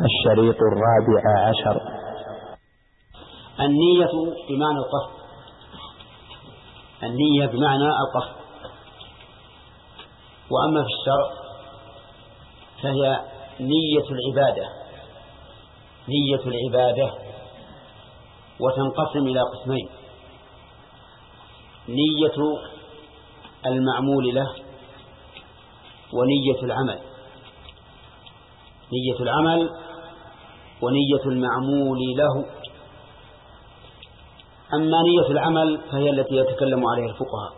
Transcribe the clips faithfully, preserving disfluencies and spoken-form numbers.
الشريط الرابع عشر. النية بمعنى القصد. النية بمعنى القصد. وأما في الشرع فهي نية العبادة نية العبادة وتنقسم إلى قسمين: نية المعمول له ونية العمل. نية العمل ونية المعمول له. أما نية العمل فهي التي يتكلم عليها الفقهاء،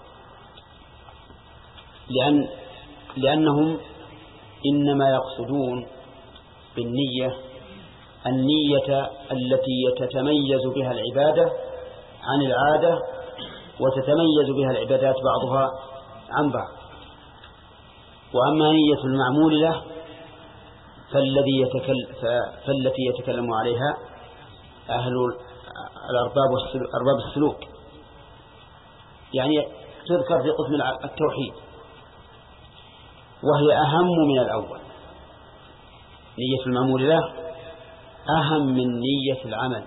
لأن لأنهم إنما يقصدون بالنية النية التي تتميز بها العبادة عن العادة وتتميز بها العبادات بعضها عن بعض. وأما نية المعمول له فالذي يتكلم فالتي يتكلم عليها أهل الأرباب أرباب السلوك، يعني تذكر في قسم التوحيد، وهي أهم من الأول. نية المعمول له أهم من نية العمل،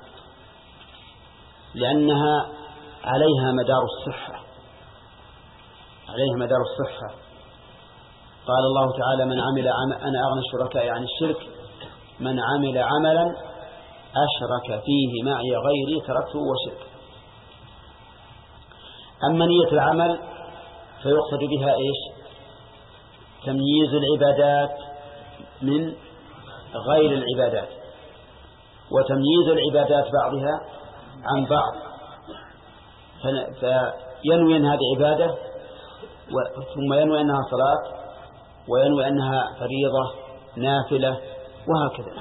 لأنها عليها مدار الصحة عليها مدار الصحة قال الله تعالى: من عمل عمل أنا أغنى الشركاء عن الشرك من عمل عملا أشرك فيه معي غيري تركته وشرك. أما نية العمل فيقصد بها إيش؟ تمييز العبادات من غير العبادات، وتمييز العبادات بعضها عن بعض، فينوي أنها عبادة ثم ينوي أنها صلاة وينوي أنها فريضة نافلة وهكذا.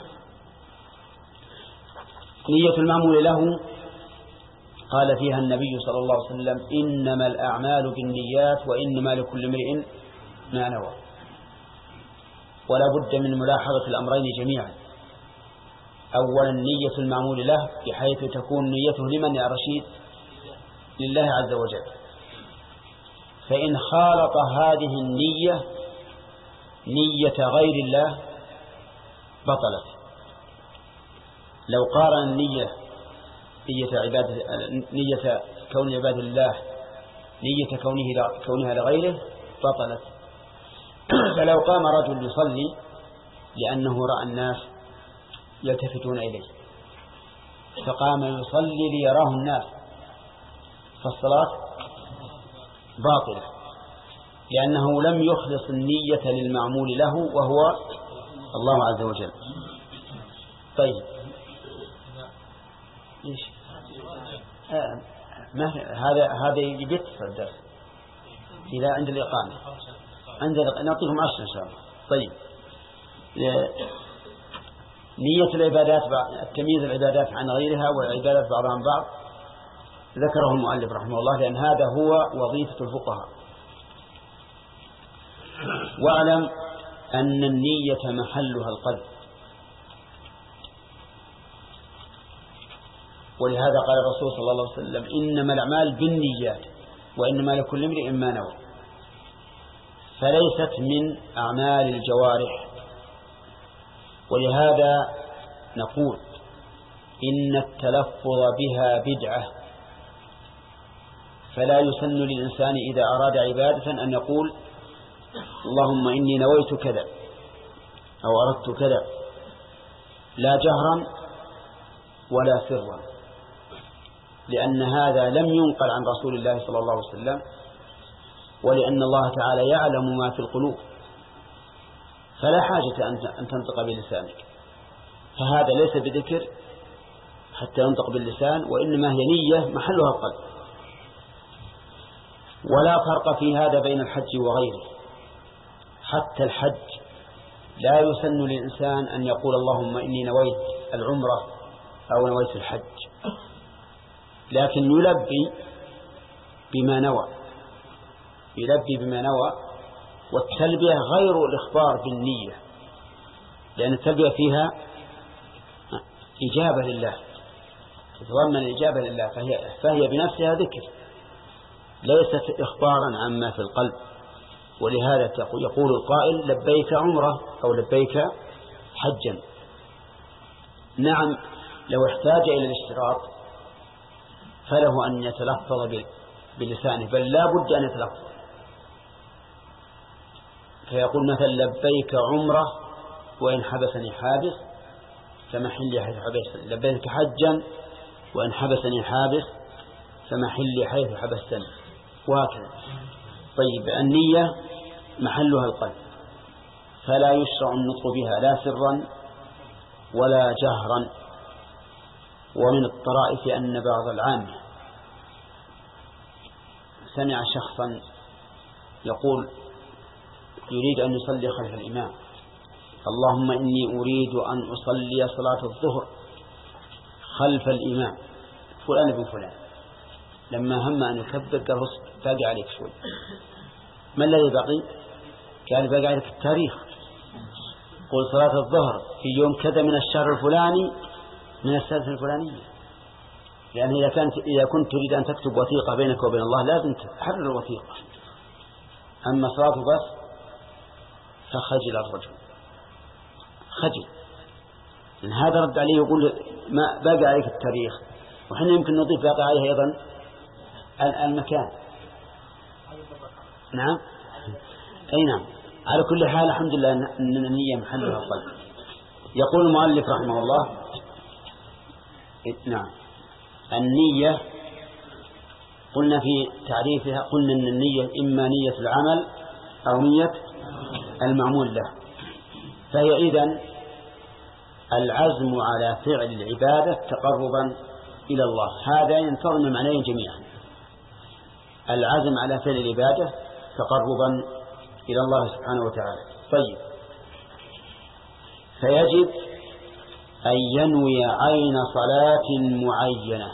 نية المعمول له قال فيها النبي صلى الله عليه وسلم: إنما الأعمال بالنيات وإنما لكل امرئ ما نوى. ولا بد من ملاحظة الأمرين جميعا. أولا نية المعمول له بحيث تكون نيته لمن يا رشيد؟ لله عز وجل. فإن خالط هذه النية نية غير الله بطلت. لو قارن النية نية عبادة نية كون عباد الله نية كونه كونها لغيره بطلت. فلو قام رجل يصلي لأنه رأى الناس يلتفتون إليه فقام يصلي ليراه الناس فالصلاة باطلة، لأنه لم يخلص النية للمعمول له وهو الله عز وجل. طيب إيش آه ما هذا هذا يبت في الدرس إذا عند الإقامة عند نعطيكم عشر إن شاء الله. طيب نية العبادات تمييز العبادات عن غيرها والعبادات بعضها عن بعض ذكره المؤلف رحمه الله، لأن هذا هو وظيفة الفقهاء. واعلم أن النية محلها القلب، ولهذا قال الرسول صلى الله عليه وسلم: إنما الأعمال بالنيات وإنما لكل امرئ ما نوى. فليست من أعمال الجوارح. ولهذا نقول إن التلفظ بها بدعة، فلا يسن للإنسان إذا أراد عبادة أن يقول: اللهم إني نويت كذا أو أردت كذا، لا جهرا ولا سرا، لأن هذا لم ينقل عن رسول الله صلى الله عليه وسلم، ولأن الله تعالى يعلم ما في القلوب، فلا حاجة أن تنطق بلسانك. فهذا ليس بذكر حتى ينطق باللسان، وإنما هي نية محلها القلب. ولا فرق في هذا بين الحج وغيره. حتى الحج لا يسن للإنسان أن يقول: اللهم إني نويت العمرة أو نويت الحج، لكن يلبي بما نوى يلبي بما نوى والتلبية غير الإخبار بالنية، لأن التلبية فيها إجابة لله، تتضمن الإجابة لله، فهي, فهي بنفسها ذكر ليست إخبارا عما في القلب. ولهذا يقول القائل: لبيك عمرة أو لبيك حجا. نعم لو احتاج إلى الاشتراط فله أن يتلفظ بلسانه، بل لا بد أن يتلفظ، فيقول مثلا لبيك عمره وإن حبسني حابس فمحلي حيث حبستني، لبيك حجا وإن حبسني حابس فمحلي حيث حبستني، وهكذا. طيب النية محلها القلب، فلا يشرع النطق بها لا سرا ولا جهرا. ومن الطرائف أن بعض العامة سمع شخصا يقول يريد أن يصلي خلف الإمام: اللهم إني أريد أن أصلي صلاة الظهر خلف الإمام فلان بن فلان. لما هم أن يكبر قال باقي عليك شوي. ما الذي بقي؟ قال باقي عليك التاريخ، قل صلاة الظهر في يوم كذا من الشهر الفلاني من السنة الفلانية، لأن إذا كانت إذا كنت تريد أن تكتب وثيقة بينك وبين الله لازم تحرر الوثيقة. أما صلاة بس فخجل الرجل، خجل، إن هذا رد عليه يقول ما باقي عليك التاريخ، وحين يمكن نضيف باقي عليه أيضا المكان. نعم أي نعم. على كل حال الحمد لله أن النية محلها القلب. يقول المؤلف رحمه الله: نعم النية قلنا في تعريفها قلنا أن النية إما نية العمل أو نية المعمول له، فهي إذن العزم على فعل العبادة تقربا إلى الله. هذا ينتظم معنيه جميعا: العزم على فعل العبادة تقربا إلى الله سبحانه وتعالى. طيب، فيجب أن ينوي عين صلاة معينة.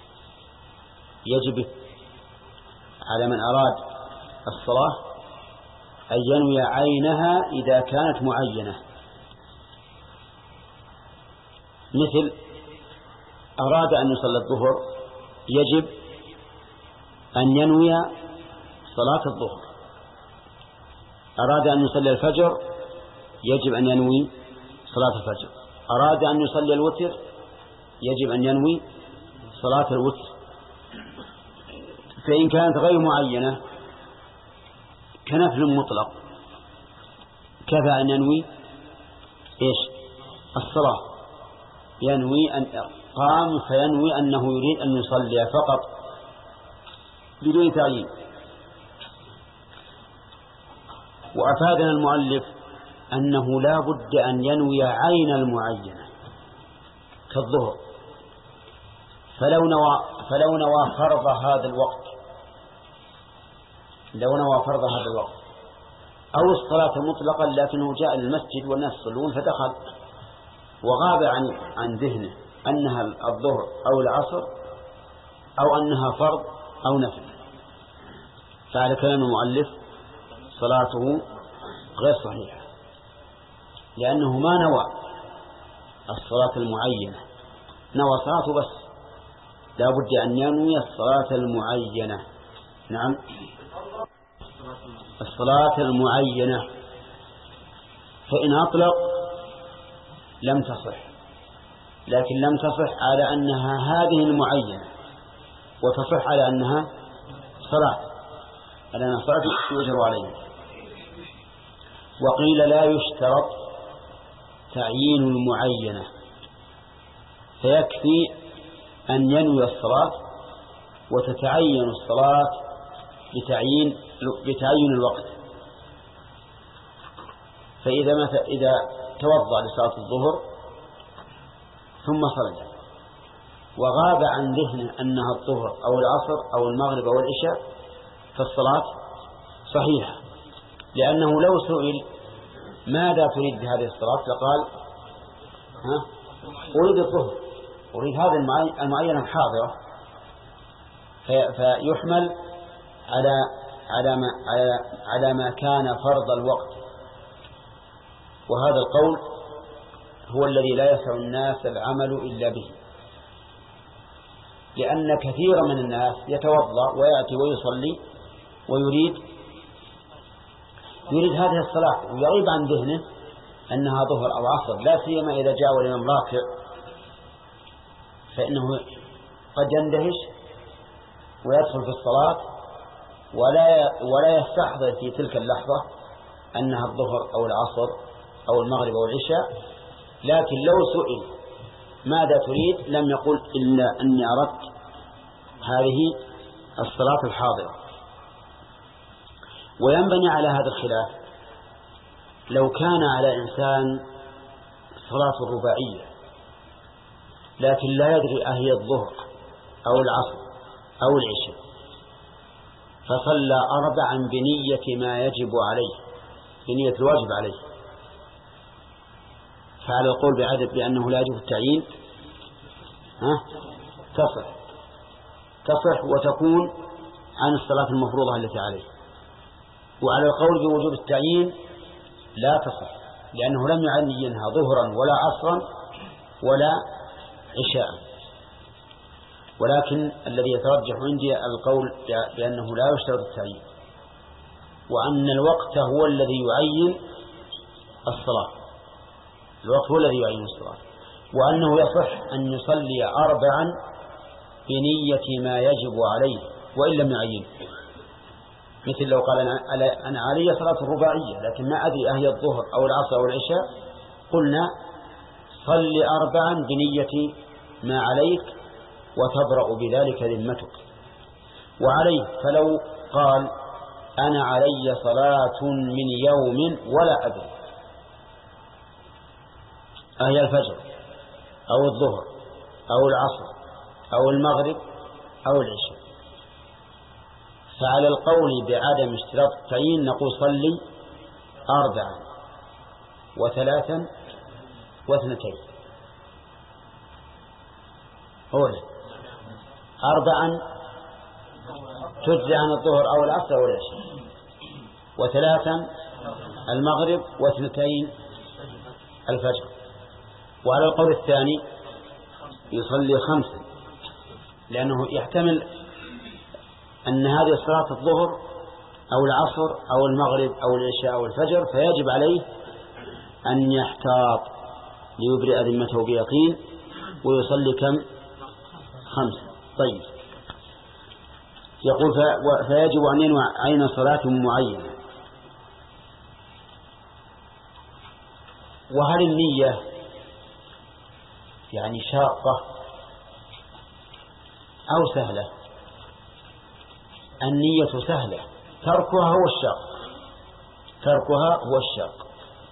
يجب على من أراد الصلاة أن ينوي عينها إذا كانت معينة، مثل أراد أن يصلي الظهر يجب أن ينوي صلاة الظهر، أراد أن يصلي الفجر يجب أن ينوي صلاة الفجر، أراد أن يصلي الوتر يجب أن ينوي صلاة الوتر. فإن كانت غير معينة كنفل مطلق كفى أن ينوي إيش الصلاة، ينوي أن قام فينوي أنه يريد أن يصلي فقط بدون تعيين. وأفادنا المؤلف أنه لا بد أن ينوي عين المعينة كالظهر، فلو نوى فلو نوى فرض هذا الوقت لو نوى فرض هذا الوقت أو الصلاة مطلقا لكنه جاء للمسجد والناس يصلون فدخل وغاب عن عن ذهنه أنها الظهر أو العصر أو أنها فرض أو نفل، فعلى كلام المؤلف صلاته غير صحيحة، لأنه ما نوى الصلاة المعينة، نوى صلاته بس، لا بد أن ينوي الصلاة المعينة. نعم الصلاة المعينة، فإن أطلق لم تصح، لكن لم تصح على أنها هذه المعينة، وتصح على أنها صلاة على أنها صلاة يؤجر عليها. وقيل لا يشترط تعيين المعينة، فيكفي أن ينوي الصلاة وتتعين الصلاة بتعيين بتعين الوقت. فإذا ما إذا توضأ لصلاة الظهر ثم صلى وغاب عن ذهنه أنها الظهر أو العصر أو المغرب أو العشاء فالصلاة صحيحة، لأنه لو سئل ماذا تريد بهذه الصلاة لقال ها أريد الظهر، أريد هذه المعينة الحاضرة، فيحمل على على ما على, على ما كان فرض الوقت. وهذا القول هو الذي لا يسع الناس العمل إلا به، لأن كثيرا من الناس يتوضأ ويأتي ويصلي ويريد يريد هذه الصلاة ويغيب عن ذهنه أنها ظهر أو عصر، لا سيما إذا جاء والإمام راكع فإنه قد يندهش ويدخل في الصلاة ولا ولا يستحضر في تلك اللحظة أنها الظهر أو العصر أو المغرب أو العشاء، لكن لو سئل ماذا تريد لم يقل إلا أني أردت هذه الصلاة الحاضرة. وينبني على هذا الخلاف لو كان على إنسان صلاة رباعية لكن لا يدري أهي الظهر أو العصر أو العشاء، فصلى أربعا بنية ما يجب عليه، بنية الواجب عليه، فعلى القول بعدد بأنه لا يجب التعيين ها تصح تصح وتكون عن الصلاة المفروضة التي عليه. وعلى القول بوجوب التعيين لا تصح لأنه لم يعينها ظهرا ولا عصرا ولا عشاء. ولكن الذي يترجح عندي القول بأنه لا يشترط التعيين، وأن الوقت هو الذي يعين الصلاة، الوقت هو الذي يعين الصلاة، وأنه يصح أن يصلي أربعا بنية ما يجب عليه وإن لم يعين. مثل لو قال أنا علي صلاة رباعية لكن ما أدري أهي الظهر أو العصر أو العشاء، قلنا صل أربعا بنية ما عليك وتبرأ بذلك ذمتك. وعليه فلو قال أنا علي صلاة من يوم ولا أدري أهي الفجر أو الظهر أو العصر أو المغرب أو العشاء، فعلى القول بعدم اشتراط التعيين نقول صلي أربعا وثلاثا واثنتين. أولا أربعا تجزي عن الظهر أو العصر أو العشاء، وثلاثا المغرب، واثنتين الفجر. وعلى القول الثاني يصلي خمسا لأنه يحتمل أن هذه صلاة الظهر أو العصر أو المغرب أو العشاء أو الفجر، فيجب عليه أن يحتاط ليبرئ ذمته بيقين ويصلي كم؟ خمسة. طيب، يقول فيجب أن ينوي عين صلاة معينة. وهل النية يعني شاقة أو سهلة؟ النية سهلة، تركها هو الشاق، تركها هو الشاق.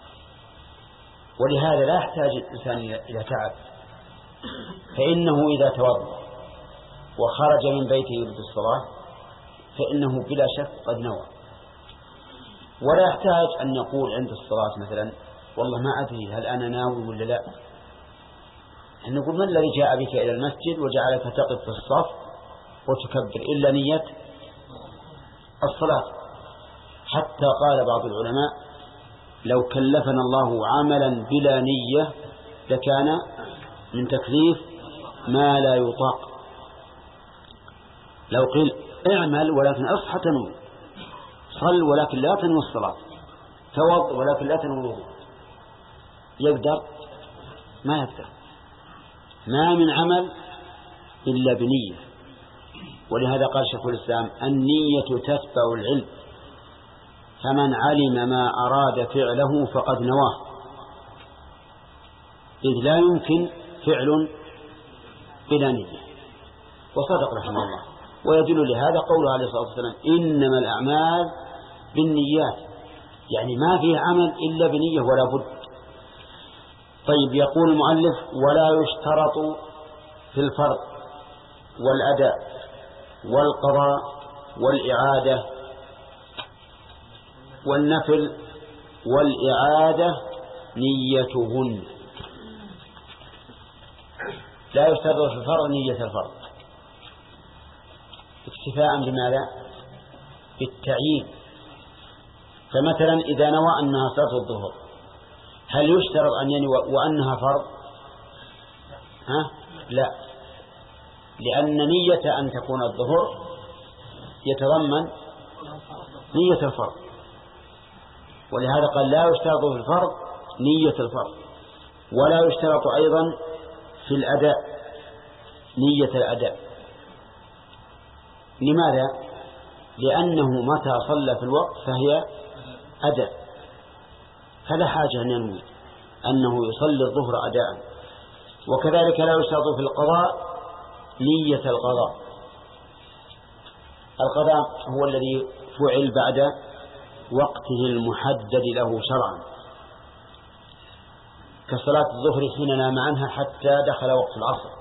ولهذا لا يحتاج الإنسان إلى تعب، فإنه إذا توضأ وخرج من بيته يريد الصلاة فإنه بلا شك قد نوى، ولا يحتاج أن يقول عند الصلاة مثلا والله ما أدري هل أنا ناوي ولا لا. أن نقول من الذي جاء بك إلى المسجد وجعلك تقف في الصف وتكبر إلا نية الصلاة؟ حتى قال بعض العلماء لو كلفنا الله عملا بلا نية لكان من تكليف ما لا يطاق. لو قيل اعمل ولكن اصحى تنوي، صل ولكن لا تنوي الصلاة، توض ولكن لا تنوي الوضوء، يقدر؟ ما يقدر. ما من عمل إلا بنية. ولهذا قال شيخ الإسلام النية تتبع العلم، فمن علم ما أراد فعله فقد نواه، إذ لا يمكن فعل بلا نية. وصدق رحمه الله. ويدل لهذا قوله عليه الصلاة والسلام إنما الأعمال بالنيات، يعني ما فيه عمل إلا بنية ولا بد. طيب، يقول المؤلف ولا يشترط في الفرض والأداء والقضاء والإعادة والنفل والإعادة نيتهن. لا يشترط في الفرض نية الفرض اكتفاء بماذا؟ بالتعيين. فمثلا إذا نوى أنها صلاة الظهر هل يشترط أن ينوي وأنها فرض؟ ها؟ لا، لأن نية أن تكون الظهر يتضمن نية الفرض، ولهذا قال لا يشترط في الفرض نية الفرض، ولا يشترط أيضا في الأداء نية الأداء. لماذا؟ لأنه متى صلى في الوقت فهي أداء، فلا حاجة أن ينوي أنه يصلي الظهر أداء. وكذلك لا يشترط في القضاء نية القضاء. القضاء هو الذي فعل بعد وقته المحدد له شرعا، كصلاة الظهر حين نام عنها حتى دخل وقت العصر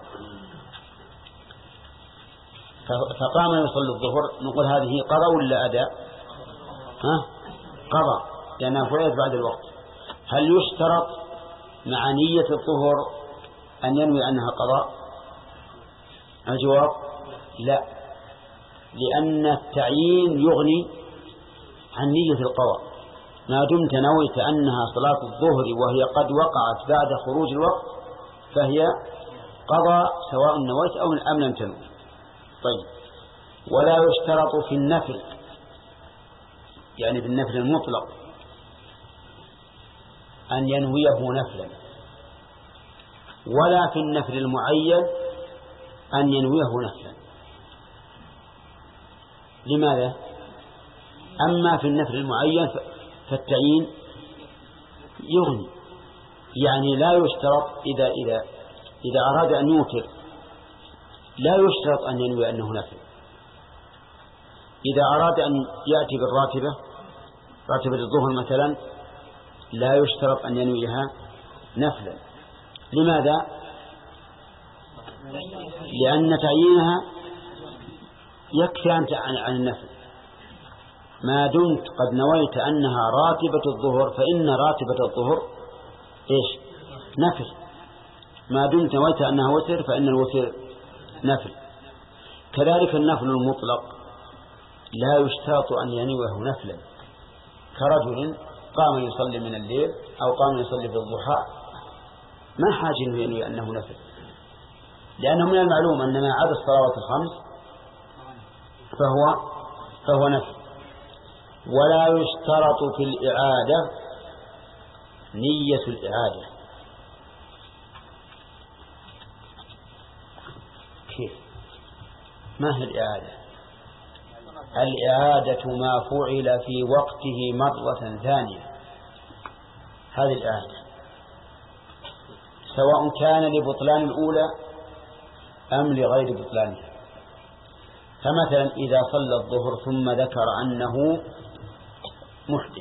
فقام يصلي الظهر، نقول هذه قضاء ولا أداء؟ ها؟ قضاء، لأنها فعلت بعد الوقت. هل يشترط مع نية الظهر أن ينوي أنها قضاء؟ الجواب لا، لأن التعيين يغني عن نية القضاء. ما دمت نويت أنها صلاة الظهر وهي قد وقعت بعد خروج الوقت فهي قضاء سواء نويت أو أم لم تنوي. طيب، ولا يشترط في النفل، يعني في النفل المطلق، أن ينويه نفلا، ولا في النفل المعين أن ينويه نفلا. لماذا؟ أما في النفل المعين فالتعيين يغني، يعني لا يشترط إذا إذا إذا أراد أن يوتر لا يشترط أن ينوي أنه نفل. إذا أراد أن يأتي بالراتبة، راتبة الظهر مثلا، لا يشترط أن ينويها نفلا. لماذا؟ لأن تعيينها يكفي عن النفل. ما دمت قد نويت أنها راتبة الظهر فإن راتبة الظهر إيش؟ نفل. ما دمت نويت أنها وتر فإن الوتر نفل. كذلك النفل المطلق لا يشترط أن ينويه نفلا، كرجل قام يصلي من الليل أو قام يصلي في الضحى ما حاجة أن ينوي أنه نفل، لأنه من المعلوم أن ما عدا الصلوات الخمس فهو فهو نفل. ولا يشترط في الإعادة نية الإعادة. كيف؟ ما هي الإعادة؟ الإعادة ما فعل في وقته مرة ثانية، هذه الإعادة، سواء كان لبطلان الأولى أم لغير بطلانها. فمثلا إذا صلى الظهر ثم ذكر أنه محدث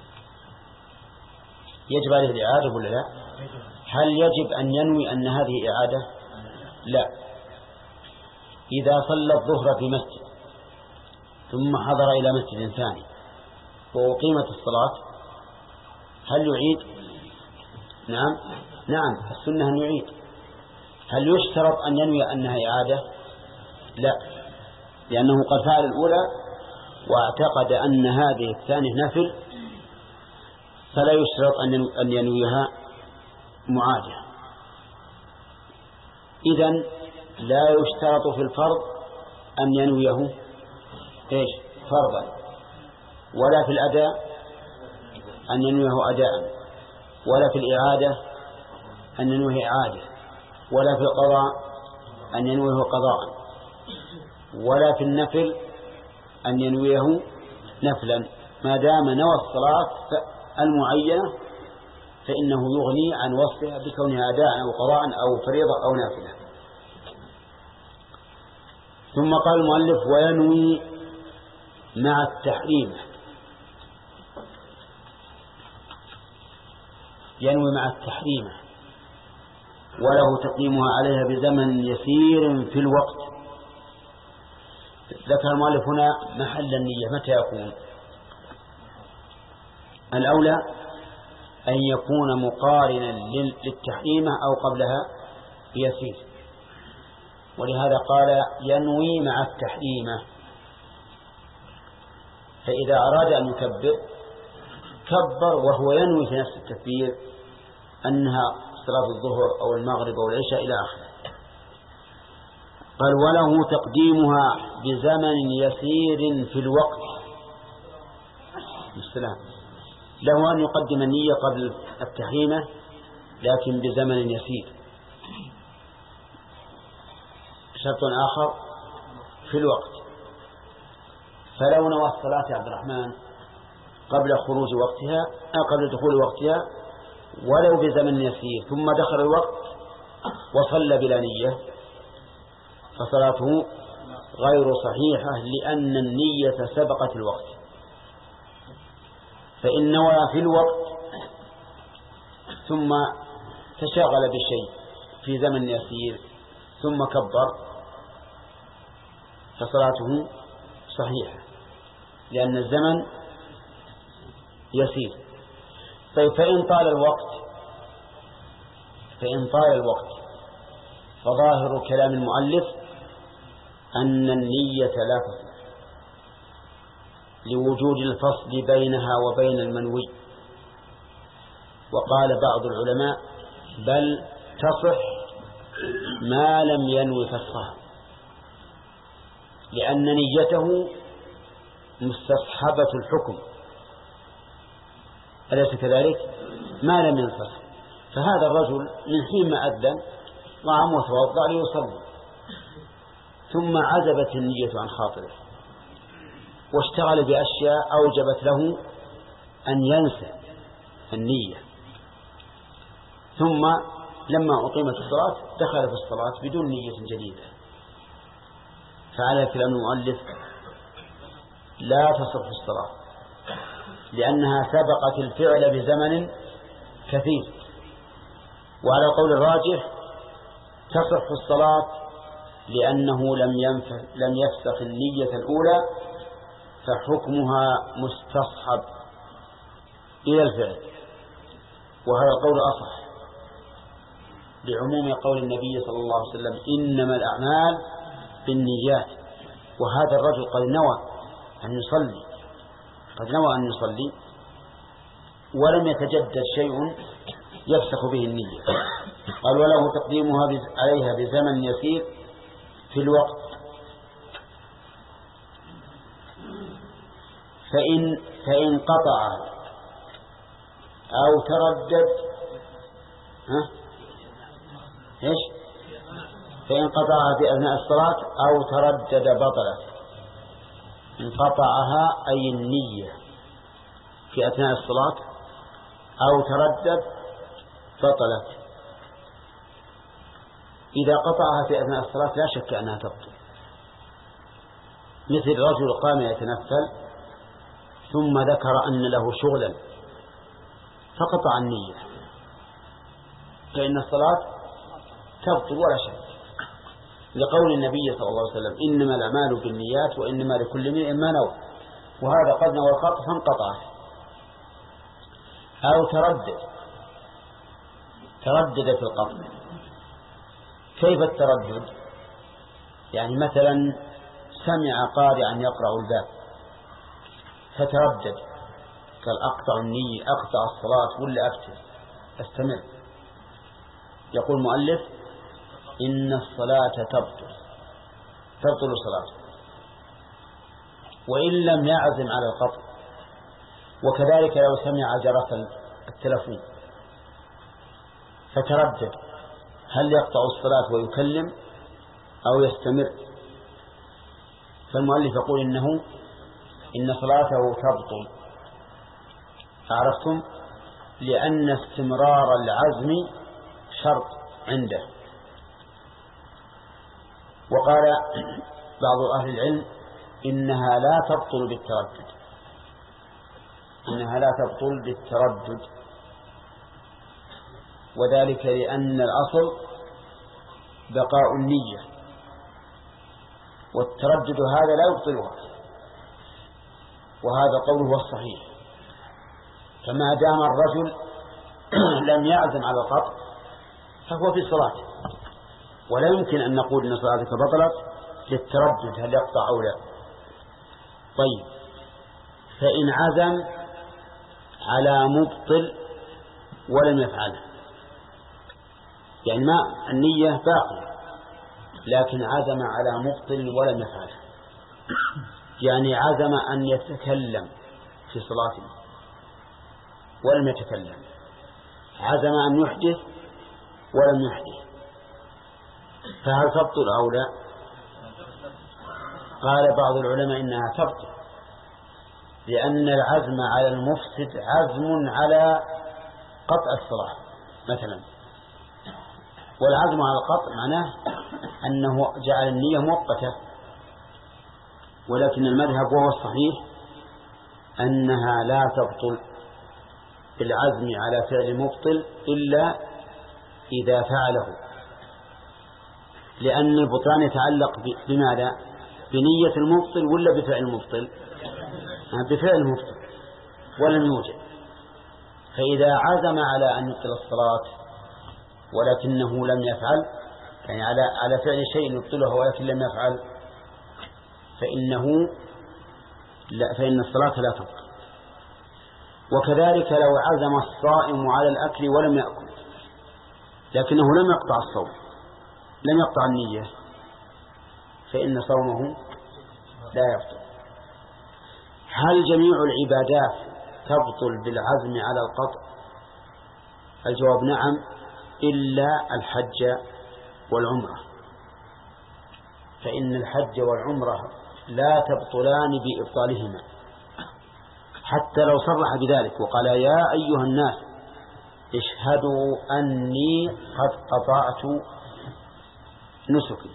يجب عليه الإعادة ولا لا؟ هل يجب أن ينوي أن هذه إعادة؟ لا. إذا صلى الظهر في مسجد ثم حضر إلى مسجد ثاني وأقيمت الصلاة هل يعيد؟ نعم نعم السنة أن يعيد. هل يشترط أن ينوي أنها إعادة؟ لا، لأنه قد فعل الأولى واعتقد أن هذه الثانية نفل فلا يشترط أن ينويها معادة. إذن لا يشترط في الفرض أن ينويه إيش؟ فرضا، ولا في الأداء أن ينويه أداء، ولا في الإعادة أن ينويه إعادة، ولا في القضاء أن ينويه قضاء، ولا في النفل أن ينويه نفلا. ما دام نوى الصلاة المعينة فإنه يغني عن وصفها بكونها أداء أو قضاء أو فريضة أو نافلة. ثم قال المؤلف وينوي مع التحريم. ينوي مع التحريم وله تقديمها عليها بزمن يسير في الوقت. ذكر المؤلف هنا محل النية متى يكون؟ الأولى أن يكون مقارنا للتحريمة أو قبلها بيسير، ولهذا قال ينوي مع التحريمة. فإذا أراد أن يكبر كبر وهو ينوي في نفس التكبير أنها صلاة الظهر أو المغرب أو العشاء إلى آخره. قال وله تقديمها بزمن يسير في الوقت. السلام. له أن يقدم النية قبل التحريمة لكن بزمن يسير. شرط آخر في الوقت. فلو نوى الصلاة يا عبد الرحمن قبل خروج وقتها أو قبل دخول وقتها ولو بزمن يسير ثم دخل الوقت وصلى بلا نية فصلاته غير صحيحة، لأن النية سبقت الوقت. فإن نوى في الوقت ثم تشاغل بشيء في زمن يسير ثم كبر فصلاته صحيحة، لأن الزمن يسير. طيب فإن طال الوقت فإن طال الوقت فظاهر كلام المؤلف أن النية لا تصح لوجود الفصل بينها وبين المنوي. وقال بعض العلماء بل تصح ما لم ينوي فسخها، لأن نيته مستصحبة الحكم، أليس كذلك؟ ما لم ينفسخ. فهذا الرجل من حين ما أذن قام وتوضأ ليصلي ثم عزبت النية عن خاطره واشتغل بأشياء أوجبت له أن ينسى النية، ثم لما أقيمت الصلاة دخل في الصلاة بدون نية جديدة. فعلى كلام المؤلف لا تصح الصلاة، لأنها سبقت الفعل بزمن كثير. وعلى القول الراجح تصح الصلاة لأنه لم لم يفسخ النية الأولى، فحكمها مستصحب إلى الفعل، وهذا القول أصح لعموم قول النبي صلى الله عليه وسلم إنما الأعمال بالنيات. وهذا الرجل قد نوى أن يصلي قد نوى أن يصلي ولم يتجدد شيء يفسخ به النية. قال وله تقديمها عليها بزمن يسير في الوقت. فإن فإن قطع أو تردد ها إيش فإن قطعها في أثناء الصلاة أو تردد بطلت. انقطعها أي النية في أثناء الصلاة أو تردد بطلت. إذا قطعها في أثناء الصلاة لا شك أنها تبطل، مثل رجل قام يتنفل ثم ذكر أن له شغلا فقطع النية، فإن الصلاة تبطل ولا شك، لقول النبي صلى الله عليه وسلم إنما الأعمال بالنيات وإنما لكل امرئ ما نوى. وهذا قد نوى القطع فانقطعت. أو تردد تردد في القطع. كيف التردد؟ يعني مثلا سمع قارئا يقرأ الباب فتردد، قال أقطع النية أقطع الصلاة ولا أفتح أستمر. يقول المؤلف إن الصلاة تبطل تبطل الصلاة وإن لم يعزم على القطع. وكذلك لو سمع جرس التلفون فتردد هل يقطع الصلاة ويكلم أو يستمر، فالمؤلف يقول إنه إن صلاته تبطل. عرفتم؟ لأن استمرار العزم شرط عنده. وقال بعض أهل العلم إنها لا تبطل بالتردد إنها لا تبطل بالتردد وذلك لأن الأصل بقاء النية، والتردد هذا لا يبطلها، وهذا قوله الصحيح. فما دام الرجل لم يعزم على القطع فهو في صلاته، ولا يمكن أن نقول إن صلاتك بطلت للتردد هل يقطع أو لا. طيب فإن عزم على مبطل ولم يفعله، يعني ما النية باقية لكن عزم على مبطل ولم يفعله، يعني عزم أن يتكلم في صلاته ولم يتكلم، عزم أن يحدث ولم يحدث، فهل تبطل أو لا؟ قال بعض العلماء إنها تبطل، لأن العزم على المفسد عزم على قطع الصلاة مثلا، والعزم على القطع معناه أنه جعل النية مؤقتة، ولكن المذهب وهو الصحيح أنها لا تبطل بالعزم على فعل مبطل إلا إذا فعله، لأن البطلان يتعلق بماذا؟ بنية المبطل ولا بفعل المبطل؟ بفعل المبطل ولم يوجد. فإذا عزم على أن يبطل الصلاة ولكنه لم يفعل، يعني على على فعل شيء يبطله ولكن لم يفعل، فإنه لا فإن الصلاة لا تبطل. وكذلك لو عزم الصائم على الأكل ولم يأكل لكنه لم يقطع الصوم، لم يقطع النية، فإن صومه لا يبطل. هل جميع العبادات تبطل بالعزم على القطع؟ الجواب نعم، إلا الحج والعمرة، فإن الحج والعمرة لا تبطلان بإبطالهما، حتى لو صرح بذلك وقال يا أيها الناس اشهدوا أني قد قطعت نسكي،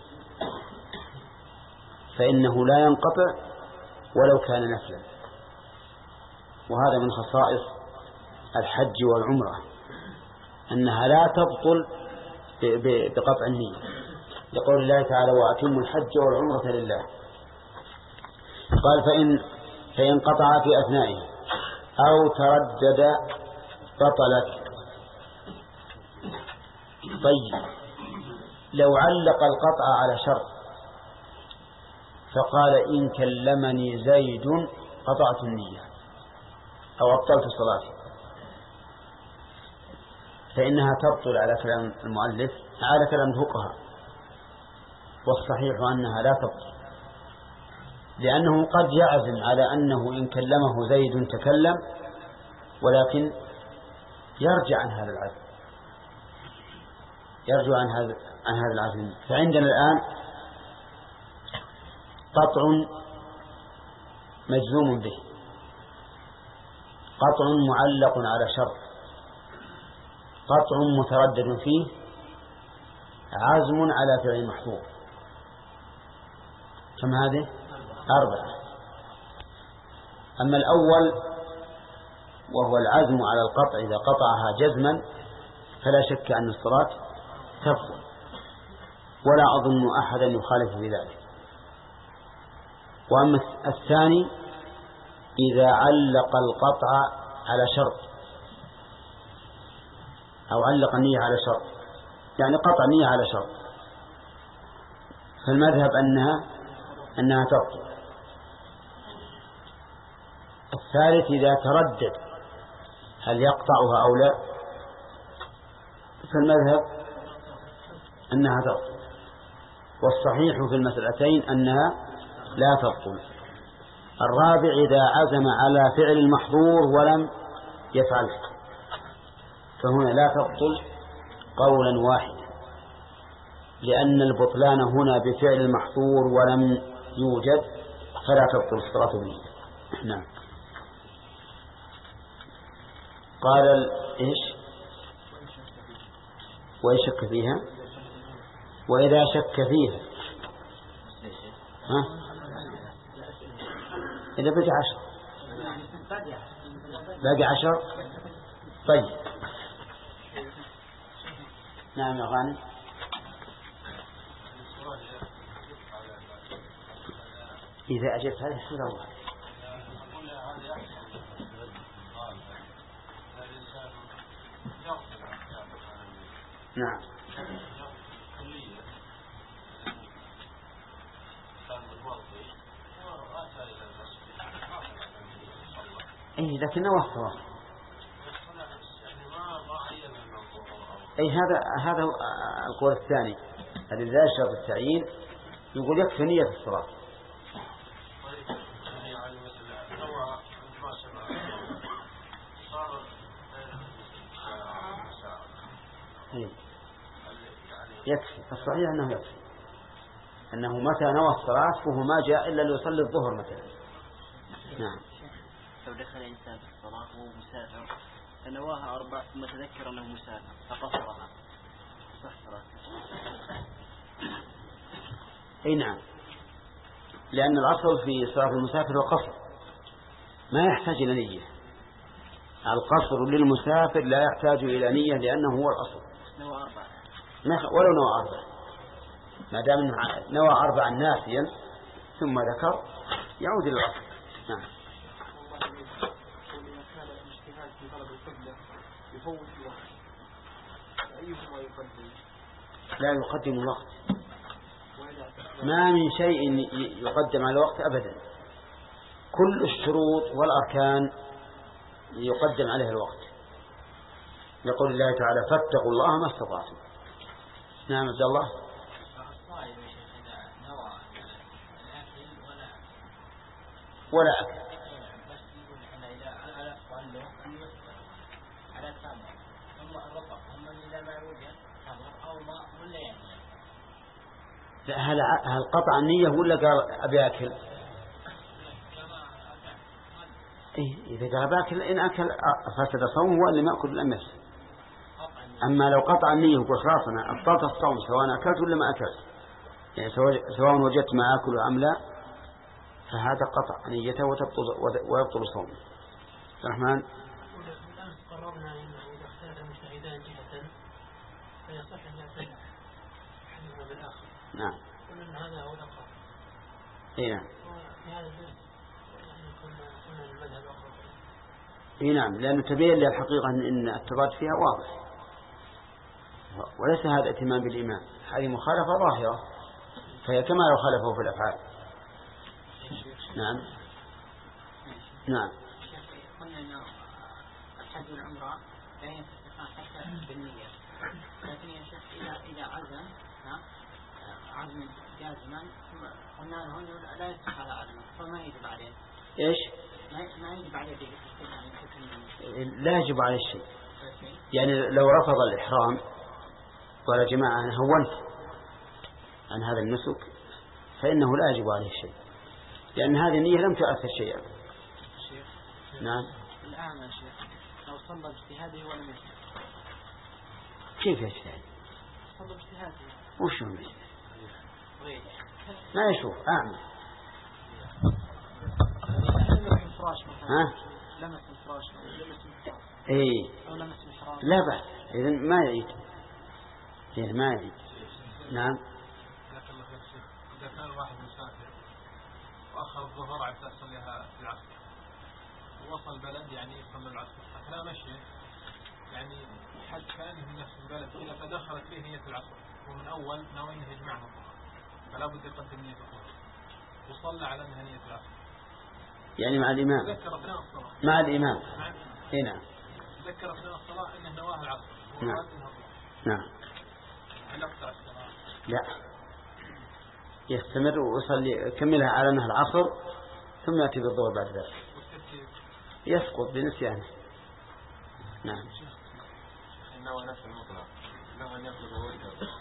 فإنه لا ينقطع ولو كان نفلا. وهذا من خصائص الحج والعمرة أنها لا تبطل بقطع النية، لقول الله تعالى وأتموا الحج والعمرة لله. قال فإن فإن قطع في أثنائه أو تردد بطلت. طيب لو علق القطع على شرط فقال إن كلمني زيد قطعت النية أو أبطلت صلاتي، فإنها تبطل على كلام المؤلف، على كلام الفقهاء، والصحيح أنها لا تبطل، لأنه قد يعزم على أنه إن كلمه زيد تكلم، ولكن يرجع عن هذا العزم، يرجع عن هذا عن هذا العزم. فعندنا الآن قطع مجزوم به، قطع معلق على شرط، قطع متردد فيه، عزم على فعل محظور. كم هذه؟ أربعة. أما الأول وهو العزم على القطع إذا قطعها جزما فلا شك أن الصلاة تبطل، ولا أظن أحدا يخالف في ذلك. وأما الثاني إذا علق القطع على شرط أو علق النية على شرط، يعني قطع النية على شرط، فالمذهب أنها أنها تبطل. الثالث إذا تردد هل يقطعها أو لا، فالمذهب أنها تبطل، والصحيح في المسألتين أنها لا تبطل. الرابع إذا عزم على فعل المحظور ولم يفعله، فهنا لا تبطل قولا واحدا، لأن البطلان هنا بفعل المحظور ولم يوجد، فلا تبطل الصلاة به. نعم. قال إيش؟ ويشك فيها، وإذا شك فيها ها؟ إذا بقي عشر باقي عشر. طيب نعم يا غانم. إذا أجبت هذه حول الله. نعم. إيه لكنه وصفه. أي هذا هذا القول الثاني الذي لا يشرط التعيين، يقول يكفي نية الصلاة. يكفي، الصحيح أنه يكفي. أنه متى نوى الصلاة فهو ما جاء إلا ليصلي الظهر مثلا. نعم. لو دخل إنسان في الصلاة وهو مسافر فنواها أربع ثم تذكر أنه مسافر فقصرها صح صلاته؟ أي نعم، لأن الأصل في صلاة المسافر القصر ما يحتاج إلى نية. القصر للمسافر لا يحتاج إلى نية لأنه هو الأصل. نوى أربع ولو نوى أربع، ما دام نوى أربعا ناسيا ثم ذكر يعود إلى الأصل. نعم. لا يقدم الوقت، ما من شيء يقدم على الوقت أبدا، كل الشروط والأركان يقدم عليه الوقت. يقول الله تعالى فاتقوا الله ما استطعتم. نعم عبد الله. ولا أكل هل هل قطع النية ولا قال أبي أكل؟ إيه إذا قال أبي أكل إن أكل فسد صومه وإن ما أكل لم يفسد. أما لو قطع النية وقال خلاص أنا أبطلت الصوم سواء أكلت ولا ما أكلت، يعني سواء وجدت ما أكل أم لا، فهذا قطع نيته ويبطل صومه. الرحمن. قررنا أنه إذا اختلف مجتهدان جهة فيصح أن يعتد أحدهما بالآخر. نعم. قلنا هذا هو الأقرب. إيه نعم. في هذا الدرس يعني كنا كنا المذهب الأقرب. إيه نعم، لأن تبين لي الحقيقة أن التضاد فيها واضح، وليس هذا ائتمام بالإمام، هذه مخالفة ظاهرة، فهي كما لو خالفه في الأفعال. نعم. نعم. قلنا أن الحج والعمرة لا ينفسخان حتى بالنية، لكن يا شيخ إذا إذا عزم عزم جازما ثم قلنا له أنه لا يصح هذا عزمه فما يجب عليه. إيش؟ ما ما يجب عليه لا يجب عليه شيء. يعني لو رفض الإحرام قال جماعة أنا هونت عن هذا النسك فإنه لا يجب عليه شيء، لأن هذه النية لم تؤثر شيئا. نعم. الآن يا شيخ لو صلى باجتهاده ولم يجتهد. كيف يجتهد؟ صلى باجتهاده. وش هو الاجتهاد؟ ما يشوف أعمى. لمس الفراش مثلا. ها؟ لمس الفراش أو لمس الفراش. إيه. أو لمس الفراش. لا بأس، إذن ما يعيد. إذن ما يعيد. نعم. إذا كان واحد مسافر وأخر الظهر على أساس يصليها في العصر ووصل البلد يعني يصلي العصر أثناء مشيه يعني حد ثاني من نفس البلد إذا تدخلت فيه نية العصر ومن أول ناوي أنه يجمعها فلا بد يقدم نية الظهر وصلى على أنها نية العصر يعني مع الإمام. تذكر أثناء الصلاة. مع الإمام. هنا. تذكر أثناء الصلاة أنه نواها العصر. نعم. نعم. هل أقطع الصلاة؟ لا. يستمر ويصلي يكملها على أنها العصر ثم يأتي بالظهر بعد ذلك. يسقط بنسيانه. نعم. إنه نفس المطلق. إنه أن يأخذ وجهه.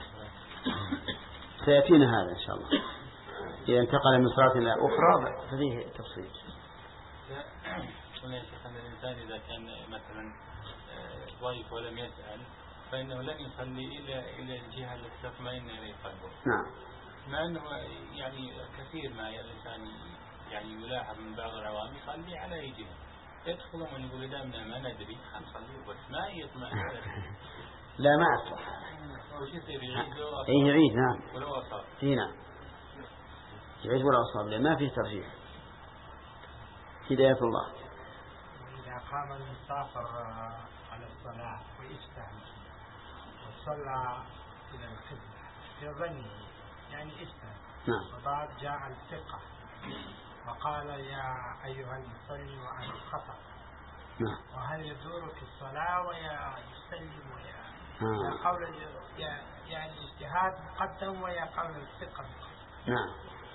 سيأتينا هذا إن شاء الله. إذا انتقل من صلاة إلى أخرى ففيه تفصيل. قلنا يا شيخ أن الإنسان إذا كان مثلا ضيف ولم يسأل فإنه لن يصلي إلا إلى الجهة التي تطمئن إليه قلبه. نعم. مع أنه يعني كثير ما الإنسان يعني يلاحظ من بعض العوام يصلي على أي جهة يدخلون من يقول دامنا ما ندري خنصلي بس ما يطمئن. لا ما أصلح. وش يصير يعيد؟ إيه يعيد نعم. ولو أصاب. إيه نعم. يعيد ولا أصاب لأن ما فيه ترجيح. هداية الله. إذا قام المسافر على الصلاة ويستهل وصلى إلى القبلة في ظنه يعني استهل. نعم. وبعد جاء الثقة وقال يا أيها المصلي وأنا خطأ. نعم. وهل يدور في الصلاة ويسلم ويا آه. يا قول يا يعني اجتهاد مقدم ويا قول الثقة. نعم.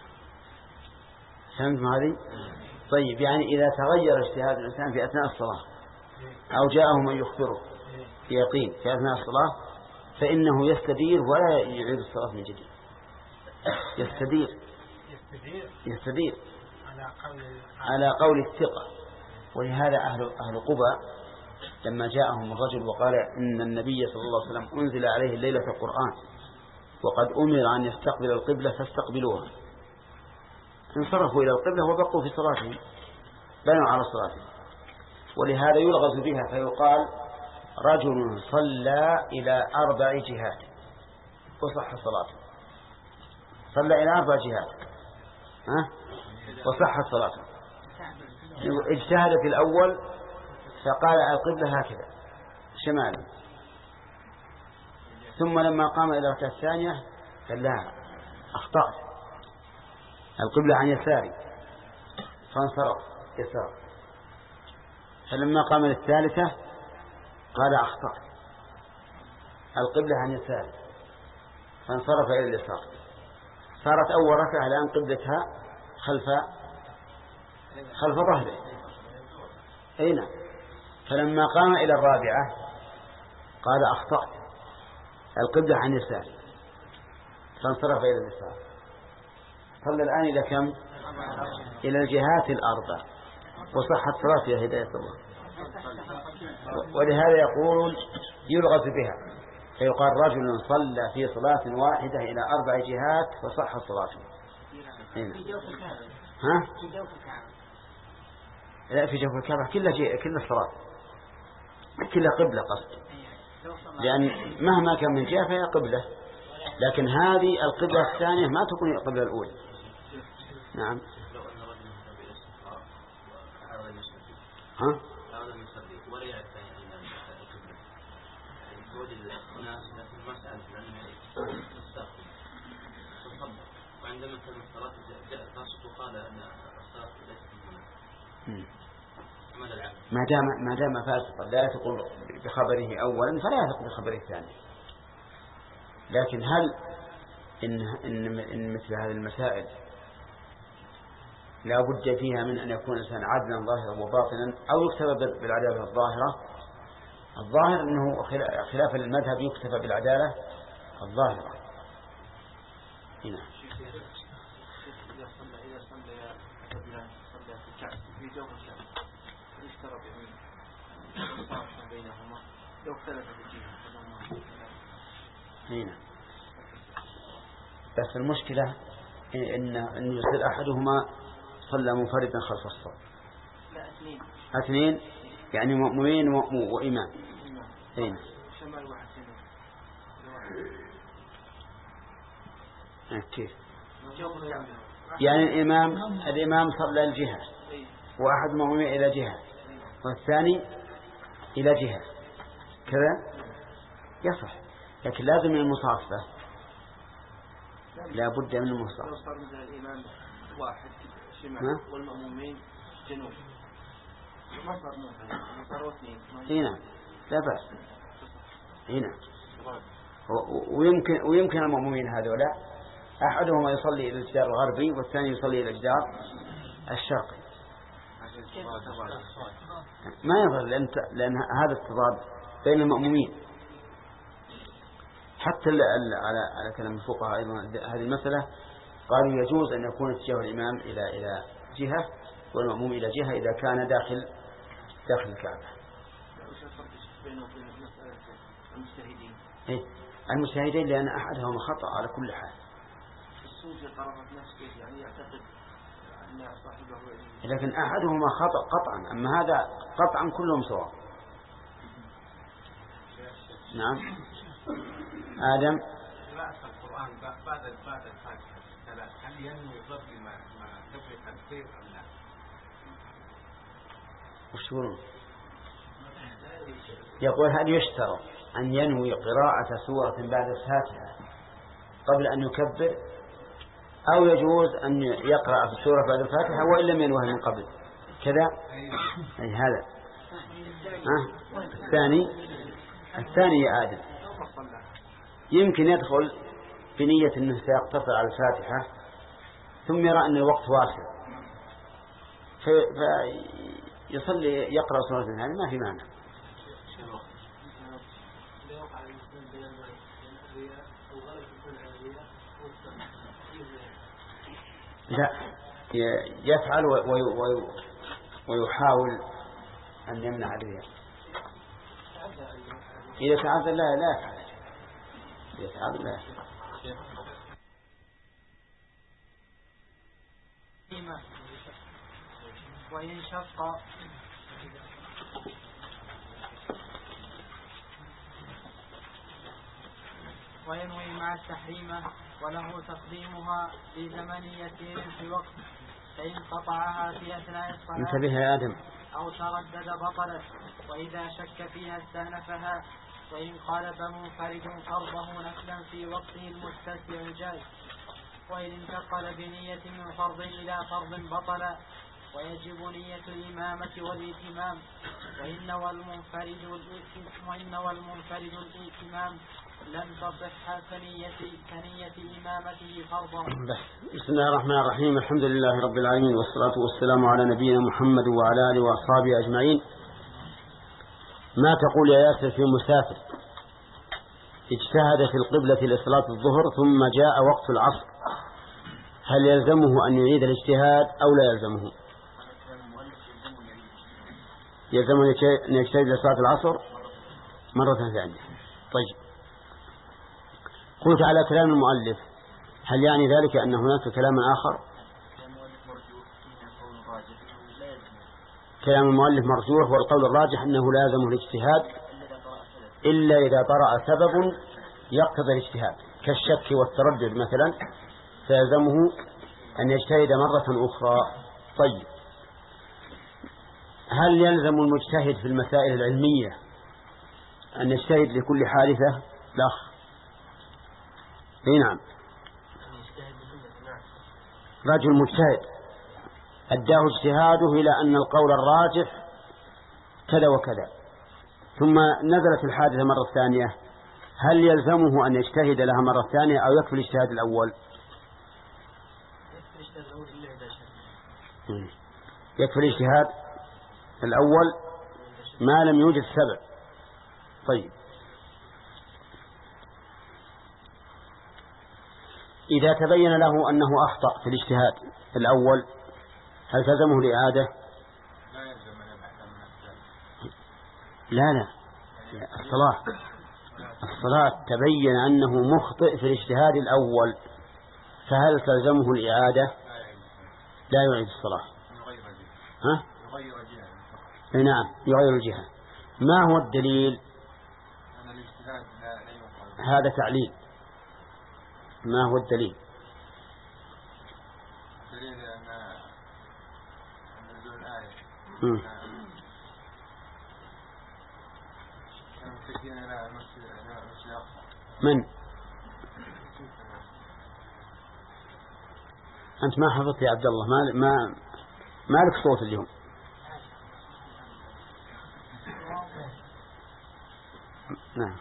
فهمت هذه؟ طيب يعني إذا تغير اجتهاد الإنسان في أثناء الصلاة أو جاءه من يخبره يقين في أثناء الصلاة فإنه يستدير ولا يعيد الصلاة من جديد. يستدير يستدير يستدير على قول على قول الثقة. ولهذا أهل أهل قبى لما جاءهم الرجل وقال إن النبي صلى الله عليه وسلم أنزل عليه الليلة القرآن وقد أمر أن يستقبل القبلة فاستقبلوها، انصرفوا إلى القبلة وبقوا في صلاتهم، بنوا على صلاتهم. ولهذا يلغز بها فيقال رجل صلى إلى أربع جهات وصح صلاته، صلى إلى أربع جهات ها وصحت صلاته. اجتهد في الأول فقال القبلة هكذا شمالا، ثم لما قام إلى الركعة الثانية قال لا أخطأت القبلة عن يساري فانصرف يسار، فلما قام للثالثة قال أخطأت القبلة عن يساري فانصرف إلى اليسار. صارت أول ركعة الآن قبلتها خلف خلف ظهره أين. فلما قام إلى الرابعة قال أخطأت القبلة عن يساري فانصرف إلى اليسار. صلى الآن إلى كم؟ إلى الجهات الأربع وصحت صلاته يا هداية الله. ولهذا يقول يلغز بها فيقال رجل صلى في صلاة واحدة إلى أربع جهات فصح صلاته. في جوف الكعبة. ها؟ في جوف الكعبة. لا في جوف الكعبة كل جي... كل الصلاة كل قبلة قصد، لأن مهما كان من جهة فهي قبلة، لكن هذه القبلة الثانية ما تكون القبلة الأولى. نعم. ها؟ وعندما كان الصلاة جاء القاسط وقال أن الصلاة ليست ماذا ما دام ما دام فاسقا لا يثق بخبره أولا فلا يثق بخبره الثاني. لكن هل إن إن إن مثل هذه المسائل لا بد فيها من أن يكون الإنسان عدلا ظاهرا وباطنا أو يكتفى بالعدالة الظاهرة؟ الظاهر أنه خلاف المذهب يكتفى بالعدالة الظاهرة. هنا إذا صلى إذا صلى قبل صلى في الكعبة في جوف الكعبة يشترط يعني صار بينهما لو اختلف الجهة هنا. بس المشكلة إن إن يصير أحدهما صلى منفردا خلف الصف. لا اثنين. اثنين يعني مؤمنين وإمام. هنا. شمال واحد كيف؟ يعني الإمام الإمام صلى الجهة وأحد مؤمن إلى جهة والثاني إلى جهة كذا يصح، لكن لازم المصافة، لا بد من المصافة. لو صار مثل الإمام واحد شمال والمؤمنين جنوب ما صار موحد صاروا اثنين. هنا لا بأس هنا. ويمكن ويمكن المؤمنين هذولا أحدهما يصلي إلى الجدار الغربي والثاني يصلي إلى الجدار الشرقي. ما يظهر لأن لأن هذا التضاد بين المأمومين. حتى على على كلام الفقهاء أيضا هذه المسألة قالوا يجوز أن يكون اتجاه الإمام إلى إلى جهة والمأموم إلى جهة إذا كان داخل داخل الكعبة. المجتهدين. إيه المجتهدين لأن أحدهم خطأ على كل حال. الصوفي طرفت نفسه يعني يعتقد أن صاحبه. لكن أحدهما خطأ قطعا، أما هذا قطعا كلهم سواء. نعم. آدم. قراءة القرآن بعد بعد الفاتحة هل ينوي ضرب ما ما قبل التكبير أم لا؟ وش يقولون؟ يقول هل يشترط أن ينوي قراءة سورة بعد الفاتحة قبل أن يكبر أو يجوز أن يقرأ في السورة بعد الفاتحة وإن لم ينوها من قبل كذا؟ أي هذا ها؟ الثاني الثاني يا آدم يمكن يدخل بنية أنه سيقتصر على الفاتحة ثم يرى أن الوقت واسع فيصلي يقرأ سورة ثانية ما في معنى. لا، يفعل ويحاول أن يمنع الرياء. إذا تعذر لا لا يفعل. إذا تعذر لا يفعل. وإن شق وينوي مع التحريمة وله تقديمها في زمن يسير في وقت، فإن قطعها في أثناء الصلاة انتبه يا آدم أو تردد بطلت، وإذا شك فيها استأنفها، وإن قالب منفرد فرضه نفلا في وقته المتسع جائز، وإن انتقل بنية من فرض إلى فرض بطل، ويجب نية الإمامة والإتمام، وإن نوى المنفرد وإن نوى المنفرد الإتمام لم تصح كنية كنية إمامته فرضا. بسم الله الرحمن الرحيم. الحمد لله رب العالمين، والصلاة والسلام على نبينا محمد وعلى آله وأصحابه أجمعين. ما تقول يا ياسر في مسافر اجتهد في القبلة لصلاة الظهر ثم جاء وقت العصر، هل يلزمه أن يعيد الاجتهاد أو لا يلزمه؟ يلزمه أن يجتهد لصلاة العصر مرة ثانية. طيب، قلت على كلام المؤلف، هل يعني ذلك أن هناك كلام آخر؟ كلام المؤلف مرجوح، والقول الراجح أنه لازم الاجتهاد إلا إذا طرأ سبب يقتضي الاجتهاد كالشك والتردد مثلا، فيلزمه أن يجتهد مرة أخرى. طيب، هل يلزم المجتهد في المسائل العلمية أن يجتهد لكل حادثة؟ لا. اي نعم، رجل مجتهد أداه اجتهاده إلى أن القول الراجح كذا وكذا، ثم نزلت الحادثة مرة ثانية، هل يلزمه أن يجتهد لها مرة ثانية أو يكفي الاجتهاد الأول؟ يكفي الاجتهاد الأول ما لم يوجد سبب. طيب، إذا تبين له أنه أخطأ في الاجتهاد الأول هل تلزمه الإعادة؟ لا لا، الصلاة الصلاة تبين أنه مخطئ في الاجتهاد الأول، فهل تلزمه الإعادة؟ لا يعيد الصلاة. ها؟ نعم، يغير الجهة. ما هو الدليل؟ هذا تعليل. ما هو الدليل؟ الدليل أن نزول الآية من؟ أنت ما حفظت يا عبد الله، ما ما ما لك صوت اليوم. نعم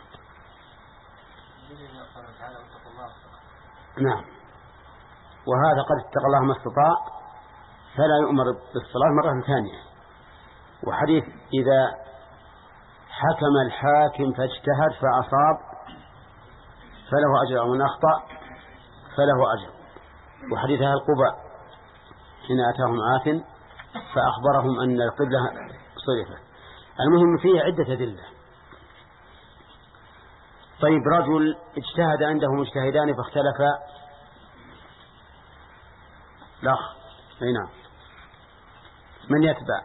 نعم، وهذا قد اتقى الله ما استطاع فلا يؤمر بالصلاة مرة ثانية. وحديث إذا حكم الحاكم فاجتهد فأصاب فله أجر، ومن أخطأ فله أجر. وحديث أهل قباء حين أتاهم آت فأخبرهم أن القبلة صرفت. المهم فيه عدة أدلة. طيب، رجل اجتهد عنده مجتهدان فاختلفا، لا أي نعم، من يتبع؟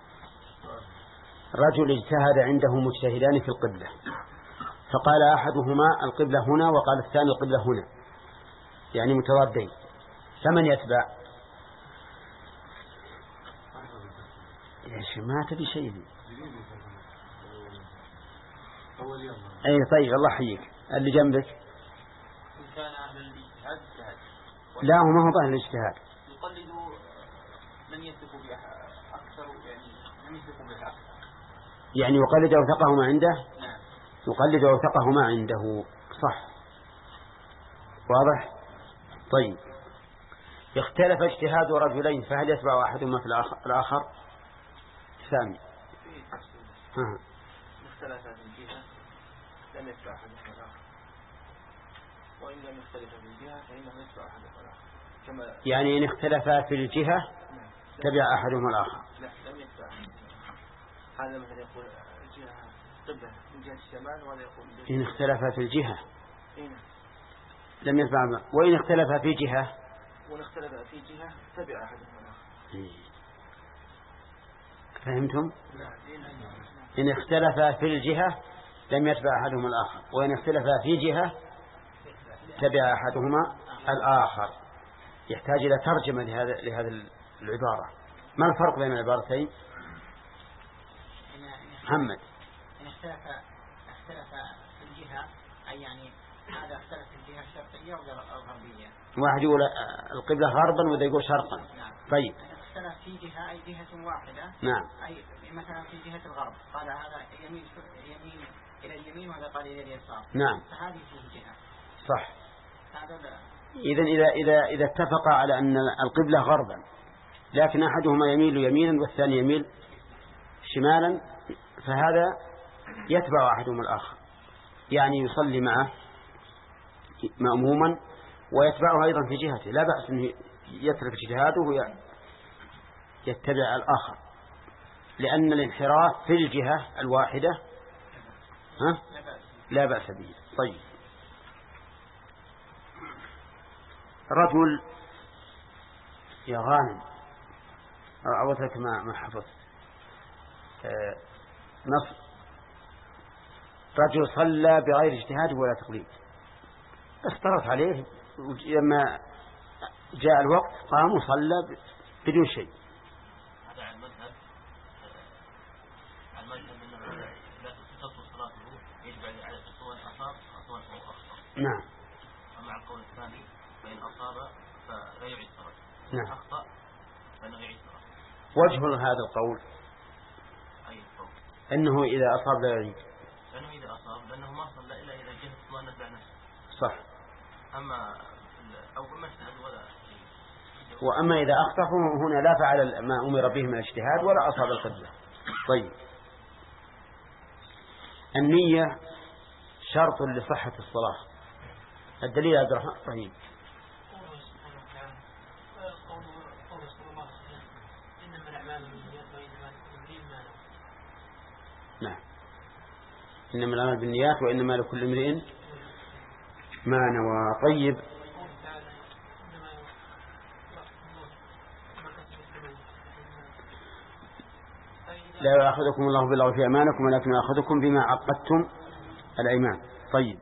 رجل اجتهد عنده مجتهدان في القبلة، فقال أحدهما القبلة هنا وقال الثاني القبلة هنا، يعني متضادين، فمن يتبع؟ يا ما تبي شيء. أي طيب، الله يحييك. اللي جنبك لا، هو ما هو ظاهر الاجتهاد، يقلد من يثق به أكثر، يعني من يثق به أكثر، يعني يقلد أوثقه ما عنده. نعم، يقلد أوثقه ما عنده، صح، واضح. طيب، اختلف اجتهاد رجلين فهل يتبع أحدهما في الآخر؟ ثاني ها مختلفات فيها لم يتبع أحدهما الآخر، وإن لم يختلف في الجهة فإنه يتبع أحدهما الآخر. كما يعني إن اختلفا في الجهة تبع أحدهما الآخر. لا لم يتبع. هذا مثلا يقول الجهة قبلة من جهة الشمال وهذا يقول إن اختلفا في الجهة إيه؟ لم يتبع. وإن اختلفا في جهة وإن اختلف في جهة تبع أحدهما الآخر. فهمتم؟ إن اختلفا في الجهة لم يتبع أحدهما الآخر، وإن اختلفا في جهة تبع أحدهما الآخر. يحتاج إلى ترجمة لهذا لهذا العبارة. ما الفرق بين العبارتين؟ محمد. إن اختلف اختلف في الجهة أي يعني هذا اختلف في الجهة الشرقية ولا الغربية. واحد يقول القبلة غربا وذا يقول شرقا. نعم. طيب. اختلف في جهة أي جهة واحدة. نعم. أي مثلا في جهة الغرب قال هذا يمين يمين إلى اليمين وهذا قال إلى اليسار. نعم. فهذه فيه جهة. صح. هذا إذا إذا إذا إذا اتفق على أن القبلة غربا لكن أحدهما يميل يمينا والثاني يميل شمالا فهذا يتبع أحدهما الآخر، يعني يصلي معه مأموما ويتبعه أيضا في جهته، لا بأس أنه يترك اجتهاده ويتبع الآخر، لأن الانحراف في الجهة الواحدة ها لا بأس به. طيب. رجل يا غانم عوضتك ما ما حفظت آه نص. رجل صلى بغير اجتهاد ولا تقليد، افترض عليه لما جاء الوقت قام وصلى بدون شيء. هذا عن مذهب عن مذهب انه لا تتصل صلاته يجب على سواء اصاب او اخطا. نعم. ومع القول الثاني فإن أصاب فلا يعيد صلاته. نعم. أخطأ فإنه يعيد صلاته. وجه هذا القول أي القول أنه إذا أصاب لا يعيد. لأنه إذا أصاب لأنه ما صلى إلا إذا جهة اطمأنت على نفسه. صح. أما أو ما اجتهد ولا. وأما إذا أخطأ هنا لا فعل ما أمر به من الاجتهاد ولا أصاب القبلة. طيب. النية شرط لصحة الصلاة. الدليل يا عبد الرحمن. طيب. نعم. إنما الأعمال بالنيات وإنما لكل امرئ ما نوى. طيب. لا يأخذكم الله باللغو في أيمانكم ولكن يأخذكم بما عقدتم الأيمان. طيب.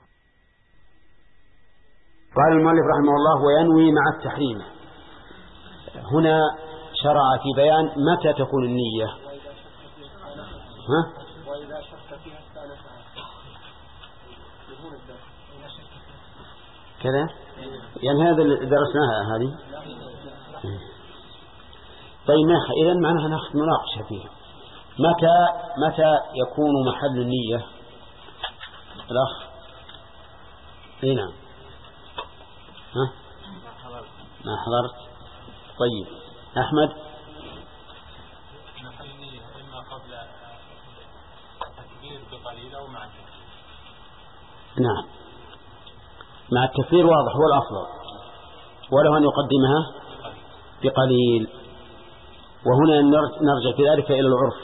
قال المؤلف رحمه الله وينوي مع التحريم. هنا شرع في بيان متى تكون النية. ها؟ وإذا شك فيها استأنفها. كذا يعني هذا اللي درسناها هذه. طيب إذا معناها ناخذ مناقشة فيها. متى متى يكون محل النية؟ الأخ. إيه نعم. ها؟ ما حضرت. طيب أحمد. محل النية إما قبل التكبير بقليل أو مع التكبير. نعم. مع التكبير واضح هو الأفضل، وله أن يقدمها بقليل. وهنا نرجع في ذلك إلى العرف.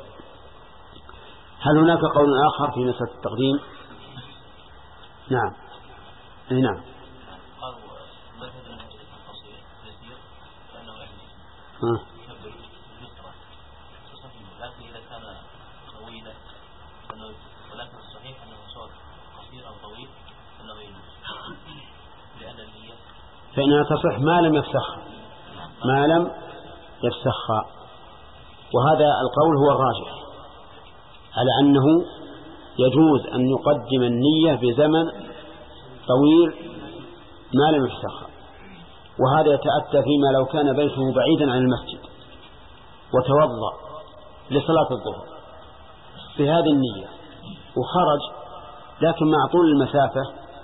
هل هناك قول آخر في مسألة التقديم؟ نعم. أي نعم. قالوا مثلا التصير يسير فإنه يعني يكبر يسرا لكن إذا كان طويلا ولكن الصحيح أنه سواء قصير أو طويل فإنه يجوز لأن النية فإنها تصح ما لم يفسخ ما لم يفسخها. وهذا القول هو الراجح على أنه يجوز أن يقدم النية بزمن طويل ما لم يفسخها. وهذا يتأتى فيما لو كان بيته بعيدا عن المسجد وتوضأ لصلاة الظهر بهذه النية وخرج، لكن مع طول المسافة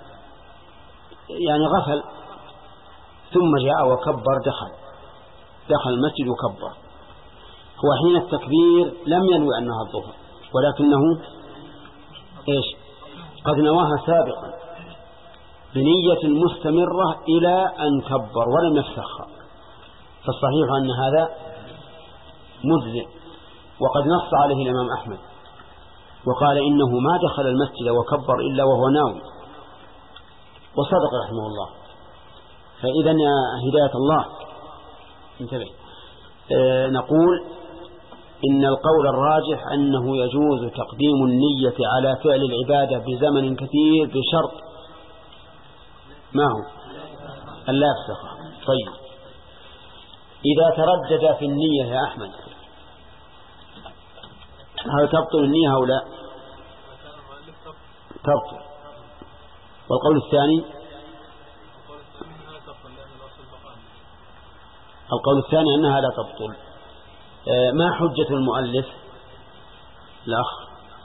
يعني غفل ثم جاء وكبر دخل دخل المسجد وكبر، هو حين التكبير لم ينوي أنها الظهر ولكنه إيش قد نواها سابقا بنية مستمرة إلى أن كبر ولم يفسخها، فالصحيح أن هذا مجزئ. وقد نص عليه الإمام أحمد وقال إنه ما دخل المسجد وكبر إلا وهو ناوي، وصدق رحمه الله. فإذا يا هداية الله انتبه، آه نقول إن القول الراجح أنه يجوز تقديم النية على فعل العبادة بزمن كثير بشرط ما هو ألا يفسخها. طيب إذا تردد في النية يا أحمد هل تبطل النية أو لا؟ تبطل. والقول الثاني القول الثاني أنها لا تبطل. ما حجة المؤلف؟ الأخ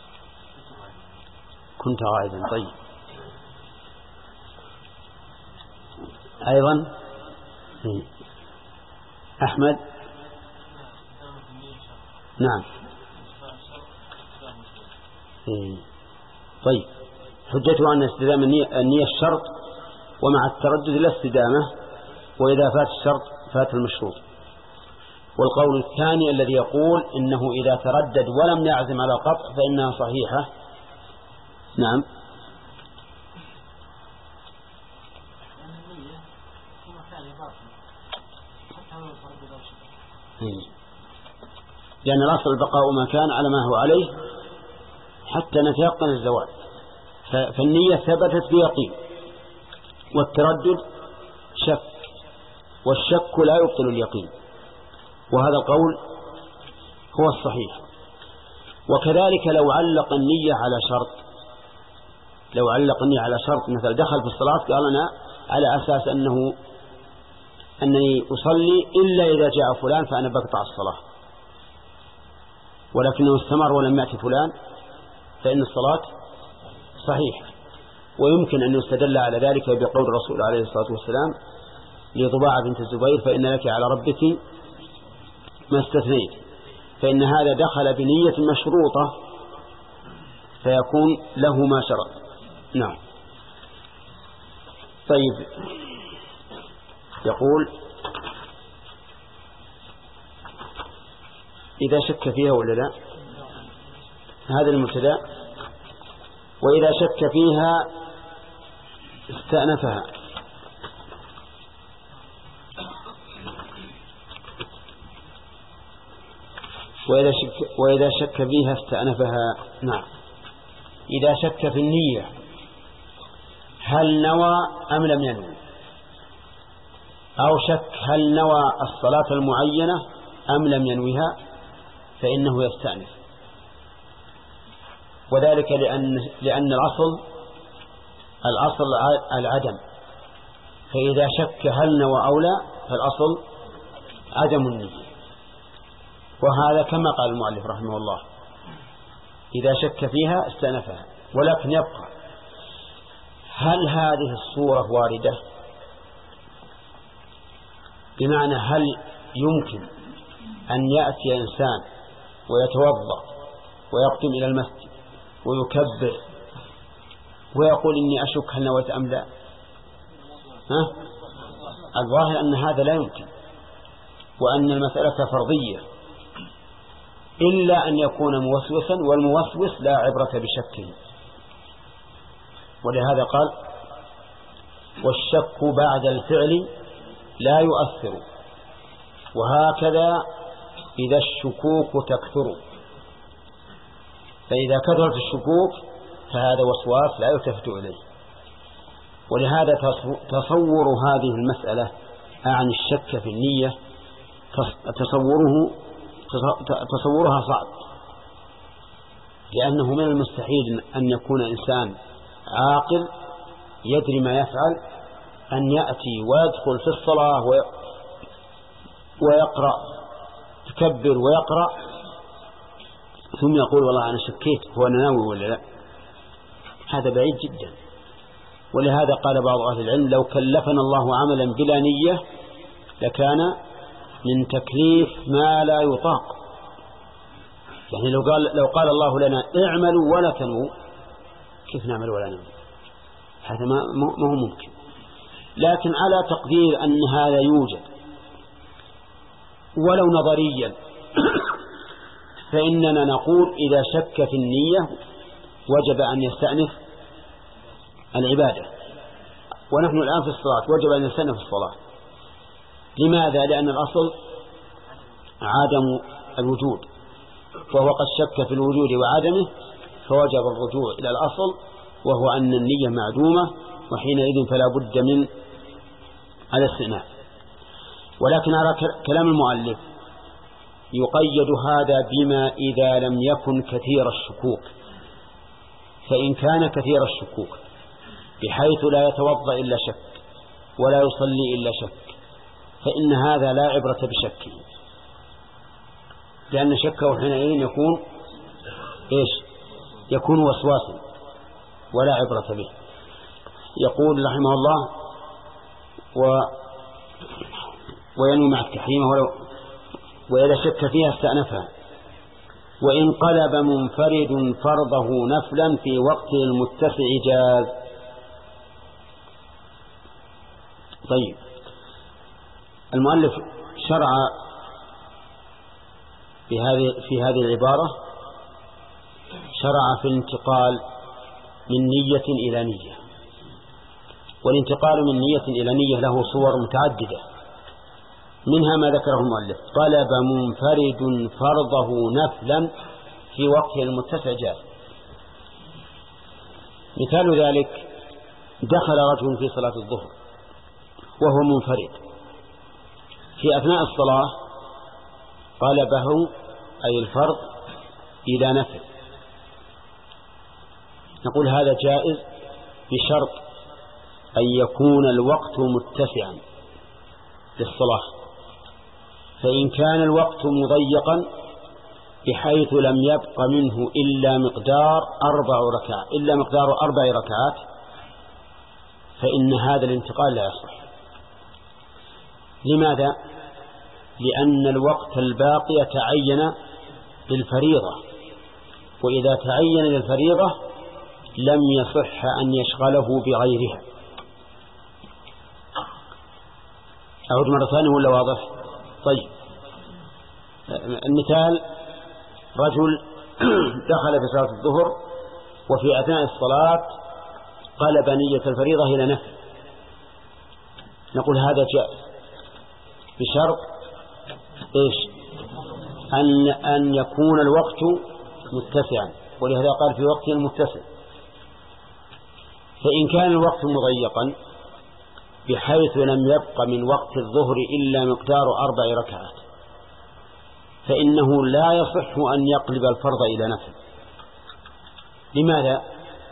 كنت غائبا. طيب أيضا أحمد نعم. طيب حجته أن استدامة النية الشرط ومع التردد لا استدامة، وإذا فات الشرط فات المشروط. والقول الثاني الذي يقول إنه إذا تردد ولم يعزم على قطع فإنها صحيحة. نعم لأن الأصل البقاء ما كان على ما هو عليه حتى نتيقن الزوال، فالنية ثبتت بيقين، والتردد شك، والشك لا يبطل اليقين، وهذا القول هو الصحيح. وكذلك لو علق النية على شرط، لو علق النية على شرط مثل دخل في الصلاة قال أنا على أساس أنه أنني أصلي إلا إذا جاء فلان فأنا بقطع الصلاة، ولكنه استمر ولم يأتي فلان فإن الصلاة صحيحة. ويمكن أن يستدل على ذلك بقول الرسول عليه الصلاة والسلام لضباعة بنت الزبير فإن لك على ربك ما استثنيت، فإن هذا دخل بنية مشروطة فيكون له ما شرط. نعم. طيب يقول إذا شك فيها ولا لا، هذا المبتدأ. وإذا شك فيها استأنفها. وإذا شك, وإذا شك فيها استأنفها. نعم. إذا شك في النية هل نوى أم لم ينوي، أو شك هل نوى الصلاة المعينة أم لم ينويها، فإنه يستأنف. وذلك لأن, لأن الأصل الأصل العدم، فإذا شك هل نوى أو لا فالأصل عدم النية. وهذا كما قال المؤلف رحمه الله إذا شك فيها استأنفها. ولكن يبقى هل هذه الصورة واردة؟ بمعنى هل يمكن أن يأتي إنسان ويتوضأ ويقدم إلى المسجد ويكبر ويقول إني أشك هل نويت أم لا؟ ها؟ الظاهر أن هذا لا يمكن، وأن المسألة فرضية، إلا أن يكون موسوسا، والموسوس لا عبرة بشكه. ولهذا قال والشك بعد الفعل لا يؤثر، وهكذا إذا الشكوك تكثر. فإذا كثرت الشكوك فهذا وسواس لا يلتفت إليه. ولهذا تصور هذه المسألة عن الشك في النية تصوره تصورها صعب، لأنه من المستحيل أن يكون إنسان عاقل يدري ما يفعل أن يأتي ويدخل في الصلاة ويقرأ يكبر ويقرأ ثم يقول والله أنا شكيت هو أنا ناوي ولا لا. هذا بعيد جدا. ولهذا قال بعض أهل العلم لو كلفنا الله عملا بلا نية لكان من تكليف ما لا يطاق. يعني لو قال, لو قال الله لنا اعملوا ولا تنووا كيف نعمل ولا ننوي؟ هذا ما ما هو ممكن. لكن على تقدير أن هذا يوجد ولو نظريا فإننا نقول إذا شك في النية وجب أن يستأنف العبادة. ونحن الآن في الصلاة وجب أن يستأنف الصلاة. لماذا؟ لأن الأصل عدم الوجود، فهو قد شك في الوجود وعدمه فوجب الرجوع إلى الأصل وهو أن النية معدومة، وحينئذ فلا بد من الاستئناف. ولكن على كلام المؤلف يقيد هذا بما إذا لم يكن كثير الشكوك. فإن كان كثير الشكوك بحيث لا يتوضأ إلا شك ولا يصلي إلا شك فإن هذا لا عبرة بشكه، لأن شكه حينئذ يكون إيش؟ يكون وسواسا ولا عبرة به. يقول رحمه الله و وينوي مع التحريم ولو وإذا شك فيها استأنفها. وإن قلب منفرد فرضه نفلا في وقت المتسع جاز. طيب، المؤلف شرع بهذه في هذه العبارة شرع في الانتقال من نية إلى نية. والانتقال من نية إلى نية له صور متعددة، منها ما ذكره المؤلف: طلب منفرد فرضه نفلا في وقته المتسع جاز. مثال ذلك: دخل رجل في صلاة الظهر وهو منفرد، في أثناء الصلاة قلبه أي الفرض إلى نفل، نقول هذا جائز بشرط أن يكون الوقت متسعا للصلاة. فإن كان الوقت مضيقا بحيث لم يبق منه إلا مقدار أربع ركعات إلا مقدار أربع ركعات فإن هذا الانتقال لا يصح. لماذا؟ لأن الوقت الباقي تعين للفريضة، وإذا تعين للفريضة لم يصح أن يشغله بغيرها. أعود مرة ثانية ولا واضح؟ طيب، المثال: رجل دخل في صلاة الظهر وفي أثناء الصلاة قلب نية الفريضة إلى نفل، نقول هذا جائز بشرط إيش؟ أن أن يكون الوقت متسعا، ولهذا قال في وقت المتسع. فإن كان الوقت مضيقا بحيث لم يبق من وقت الظهر إلا مقدار أربع ركعات فإنه لا يصح أن يقلب الفرض إلى نفل. لماذا؟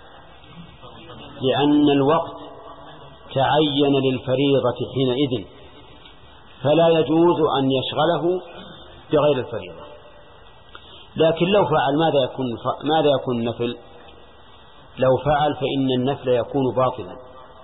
لأن الوقت تعين للفريضة حينئذ، فلا يجوز أن يشغله بغير الفريضة. لكن لو فعل ماذا يكون ماذا يكون النفل؟ لو فعل فإن النفل يكون باطلا،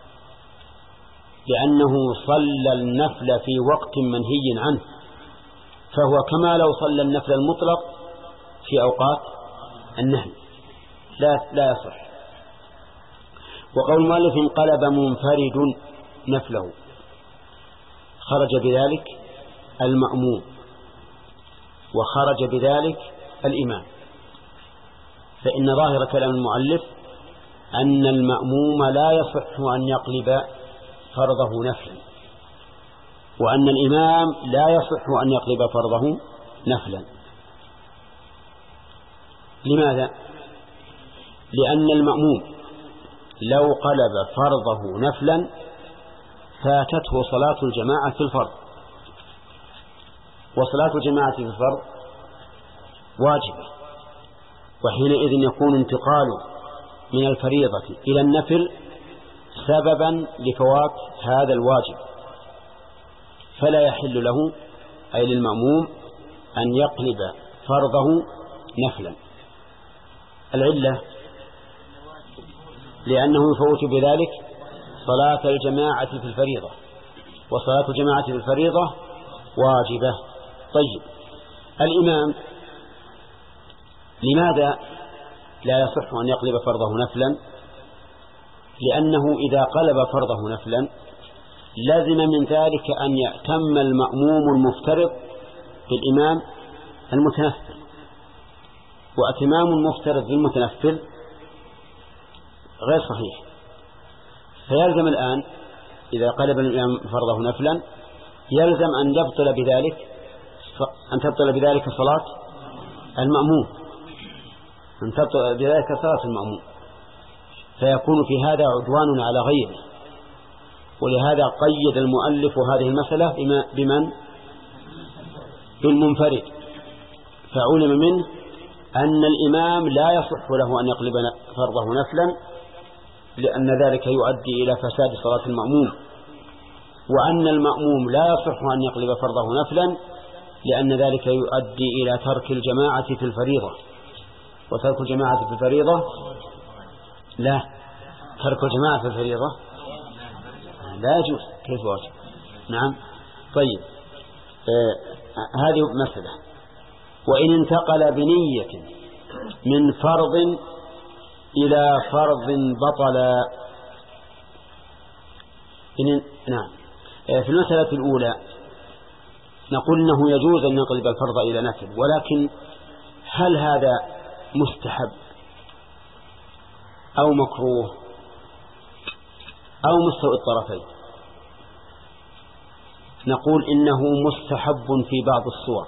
لأنه صلى النفل في وقت منهي عنه، فهو كما لو صلى النفل المطلق في أوقات النهي، لا لا يصح. وقول المؤلف: انقلب منفرد نفله، خرج بذلك المأموم وخرج بذلك الإمام، فإن ظاهر كلام المؤلف أن المأموم لا يصح أن يقلب فرضه نفلا، وأن الإمام لا يصح أن يقلب فرضه نفلا. لماذا؟ لأن المأموم لو قلب فرضه نفلا فاتته صلاة الجماعة في الفرض، وصلاة الجماعة في الفرض واجبة، وحينئذ يكون انتقال من الفريضة إلى النفل سببا لفوات هذا الواجب، فلا يحل له أي للمأموم أن يقلب فرضه نفلا. العلة لأنه يفوت بذلك صلاة الجماعة في الفريضة، وصلاة الجماعة في الفريضة واجبة. طيب، الإمام لماذا لا يصح أن يقلب فرضه نفلا؟ لأنه إذا قلب فرضه نفلا لازم من ذلك أن يأتم المأموم المفترض بالإمام المتنفل، وأتمام المفترض بالمتنفل غير صحيح. فيلزم الآن إذا قلب الإمام فرضه نفلا يلزم أن يبطل بذلك أن تبطل بذلك صلاة المأموم أن تبطل بذلك صلاة المأموم، فيكون في هذا عدوان على غيره. ولهذا قيد المؤلف هذه المسألة بمن؟ بالمنفرد. فعلم منه أن الإمام لا يصح له أن يقلب فرضه نفلا لأن ذلك يؤدي إلى فساد صلاة المأموم، وأن المأموم لا يصح أن يقلب فرضه نفلا لأن ذلك يؤدي إلى ترك الجماعة في الفريضة. وترك الجماعة في الفريضة لا ترك الجماعة في الفريضة لا يجوز. كيف واجب؟ نعم. طيب آه هذه مسألة. وإن انتقل بنية من فرض إلى فرض بطل إن... نعم آه في المسألة الأولى نقول إنه يجوز أن يقلب الفرض إلى نفل، ولكن هل هذا مستحب أو مكروه أو مستوى الطرفين؟ نقول إنه مستحب في بعض الصور،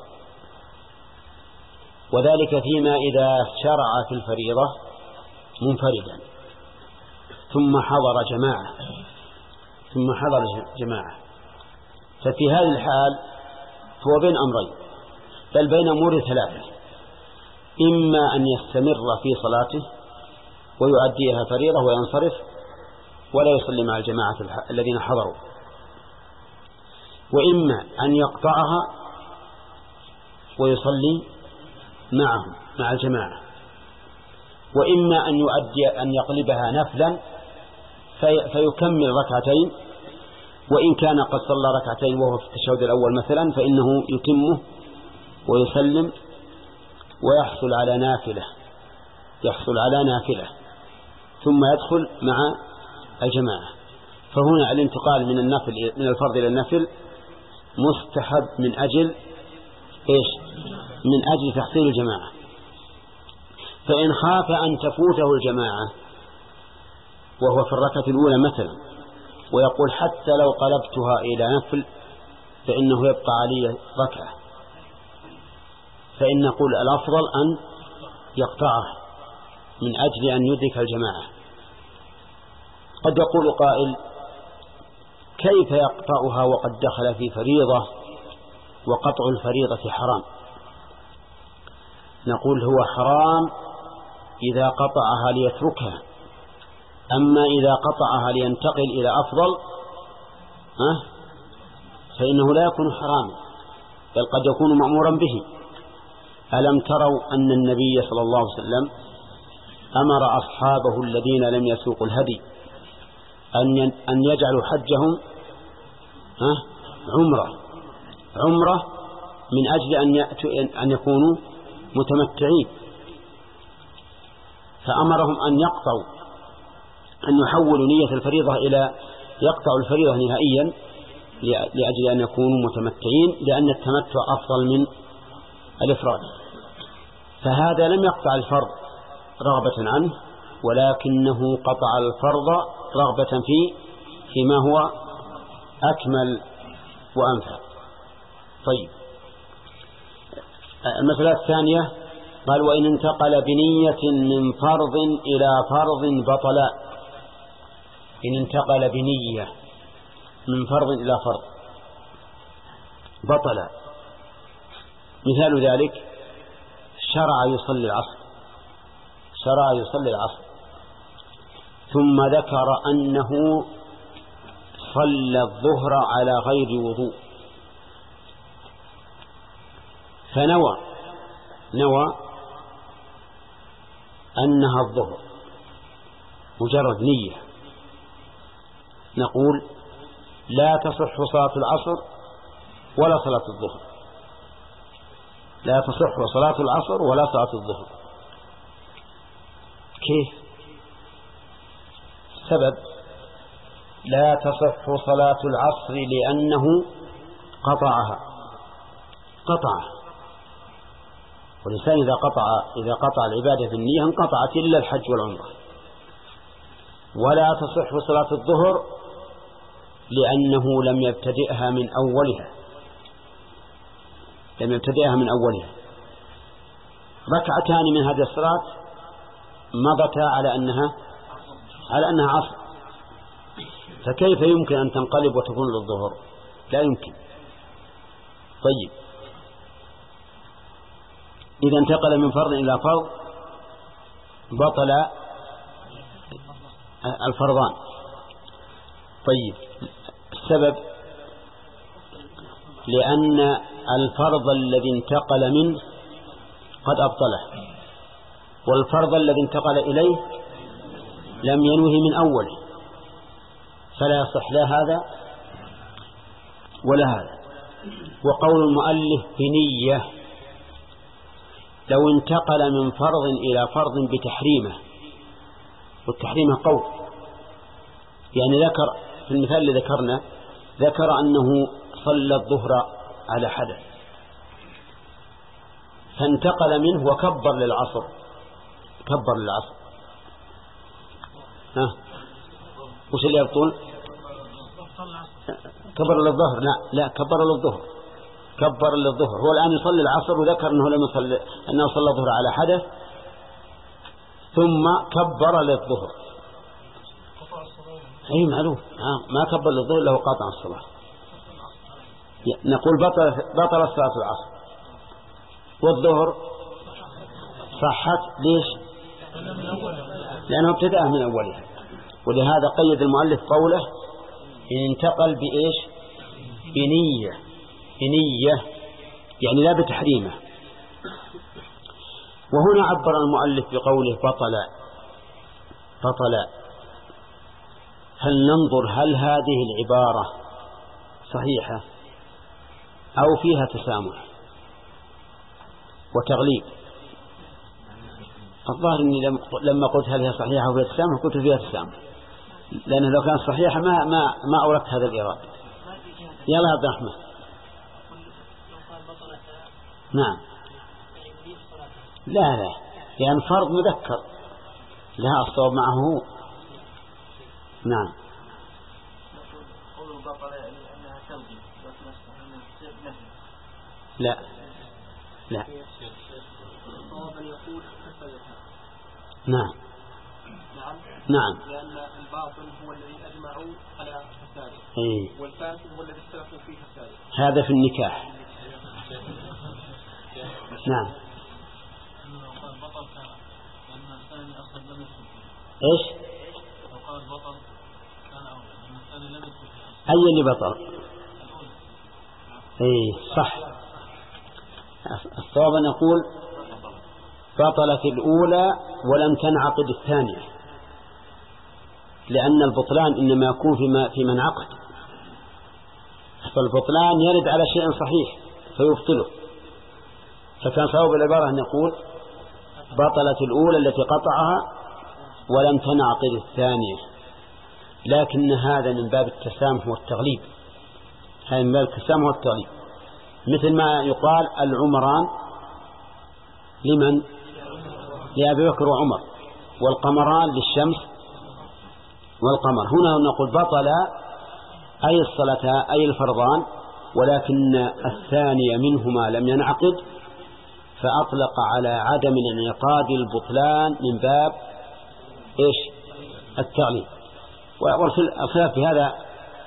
وذلك فيما إذا شرع في الفريضة منفردا ثم حضر جماعة ثم حضر جماعة ففي هذه الحال هو بين أمرين، بل بين أمور ثلاثة: إما أن يستمر في صلاته ويؤديها فريضة وينصرف ولا يصلي مع الجماعة الذين حضروا، وإما أن يقطعها ويصلي معهم مع الجماعة، وإما أن يؤدي أن يقلبها نفلا في فيكمل ركعتين، وإن كان قد صلى ركعتين وهو في التشهد الأول مثلا فإنه يتمه ويسلم ويحصل على نافلة يحصل على نافلة ثم يدخل مع الجماعة. فهنا الانتقال من النفل من الفرض إلى النفل مستحب من أجل إيش؟ من أجل تحصيل الجماعة. فإن خاف أن تفوته الجماعة وهو في الركعة الأولى مثلا ويقول حتى لو قلبتها إلى نفل فإنه يبقى علي ركعة، فإن نقول الأفضل أن يقطعها من أجل أن يدرك الجماعة. قد يقول قائل: كيف يقطعها وقد دخل في فريضة وقطع الفريضة حرام؟ نقول هو حرام إذا قطعها ليتركها، أما إذا قطعها لينتقل إلى أفضل أه؟ فإنه لا يكون حراما، بل قد يكون مأمورا به. ألم تروا أن النبي صلى الله عليه وسلم أمر أصحابه الذين لم يسوقوا الهدي أن يجعلوا حجهم أه؟ عمرة عمرة من أجل أن, يأتوا أن يكونوا متمتعين، فأمرهم أن يقطعوا أن يحولوا نية الفريضة إلى يقطعوا الفريضة نهائيا لأجل أن يكونوا متمتعين، لأن التمتع أفضل من الإفراد. فهذا لم يقطع الفرض رغبة عنه، ولكنه قطع الفرض رغبة فيه فيما هو أكمل وأنفع. طيب المسألة الثانية قال: وإن انتقل بنية من فرض إلى فرض بطل. إن انتقل بنية من فرض إلى فرض بطل. مثال ذلك: شرع يصلي العصر شرع يصلي العصر ثم ذكر أنه صلى الظهر على غير وضوء، فنوى نوى أنها الظهر مجرد نية، نقول لا تصح صلاة العصر ولا صلاة الظهر لا تصح صلاة العصر ولا صلاة الظهر. كيف؟ سبب: لا تصح صلاة العصر لأنه قطعها قطع والإنسان إذا قطع إذا قطع العبادة في النية انقطعت إلا الحج والعمرة. ولا تصح صلاة الظهر لأنه لم يبتدئها من أولها لم يبتدئها من أولها ركعتان من هذه الصلاة مضتا على أنها على أنها عصر، فكيف يمكن أن تنقلب وتكون للظهر؟ لا يمكن. طيب، إذا انتقل من فرض إلى فرض بطل الفرضان. طيب، السبب: لأن الفرض الذي انتقل منه قد أبطله، والفرض الذي انتقل إليه لم ينوه من أوله، فلا يصح لا هذا ولا هذا. وقول المؤلف بنية: لو انتقل من فرض إلى فرض بتحريمه، والتحريم قول، يعني ذكر في المثال اللي ذكرنا ذكر أنه صلى الظهر على حدث فانتقل منه وكبر للعصر كبر للعصر ها وش اللي يبطل؟ كبر للظهر. لا لا كبر للظهر كبر للظهر هو الآن يصلي العصر وذكر أنه لم يصلي أنه صلى الظهر على حدث ثم كبر للظهر. أي معلوم ما كبر للظهر له قاطع الصلاة. نقول بطل بطل صلاة العصر والظهر صحت. ليش؟ لأنه ابتدأ من أولها. ولهذا قيد المؤلف قوله إن انتقل بإيش؟ بنية بنية يعني لا بتحريمه. وهنا عبر المؤلف بقوله بطل بطل. هل ننظر هل هذه العبارة صحيحة أو فيها تسامح وتغليب؟ الظاهر أني لما قلت هل هي صحيحة أو فيها تسامح قلت فيها تسامح، لأنه لو كانت صحيحة ما ما ما أوردت هذا الإيراد. يلا عبد الرحمن. نعم. لا لا لأن فرض مذكر لها الصواب معه هو. نعم. لا لا نعم نعم لأن الباطل هو الذي أجمعوا على فساده إيه؟ والفاسد هو الذي اختلفوا فيه فساده. هذا في النكاح. نعم. ايش؟ اي اللي بطل؟ اي صح. الصواب نقول بطلت الاولى ولم تنعقد الثانيه، لان البطلان انما يكون فيما في من عقد، فالبطلان يرد على شيء صحيح فيبطله. فكان صواب العبارة أن نقول بطلت الأولى التي قطعها ولم تنعقد الثانية، لكن هذا من باب التسامح والتغليب. هذا من باب التسامح والتغليب، مثل ما يقال العمران لمن؟ لأبي بكر وعمر، والقمران للشمس والقمر. هنا نقول بطل أي الصلاة أي الفرضان، ولكن الثانية منهما لم ينعقد، فأطلق على عدم الانعقاد البطلان من باب إيش؟ التغليب. والخلاف في هذا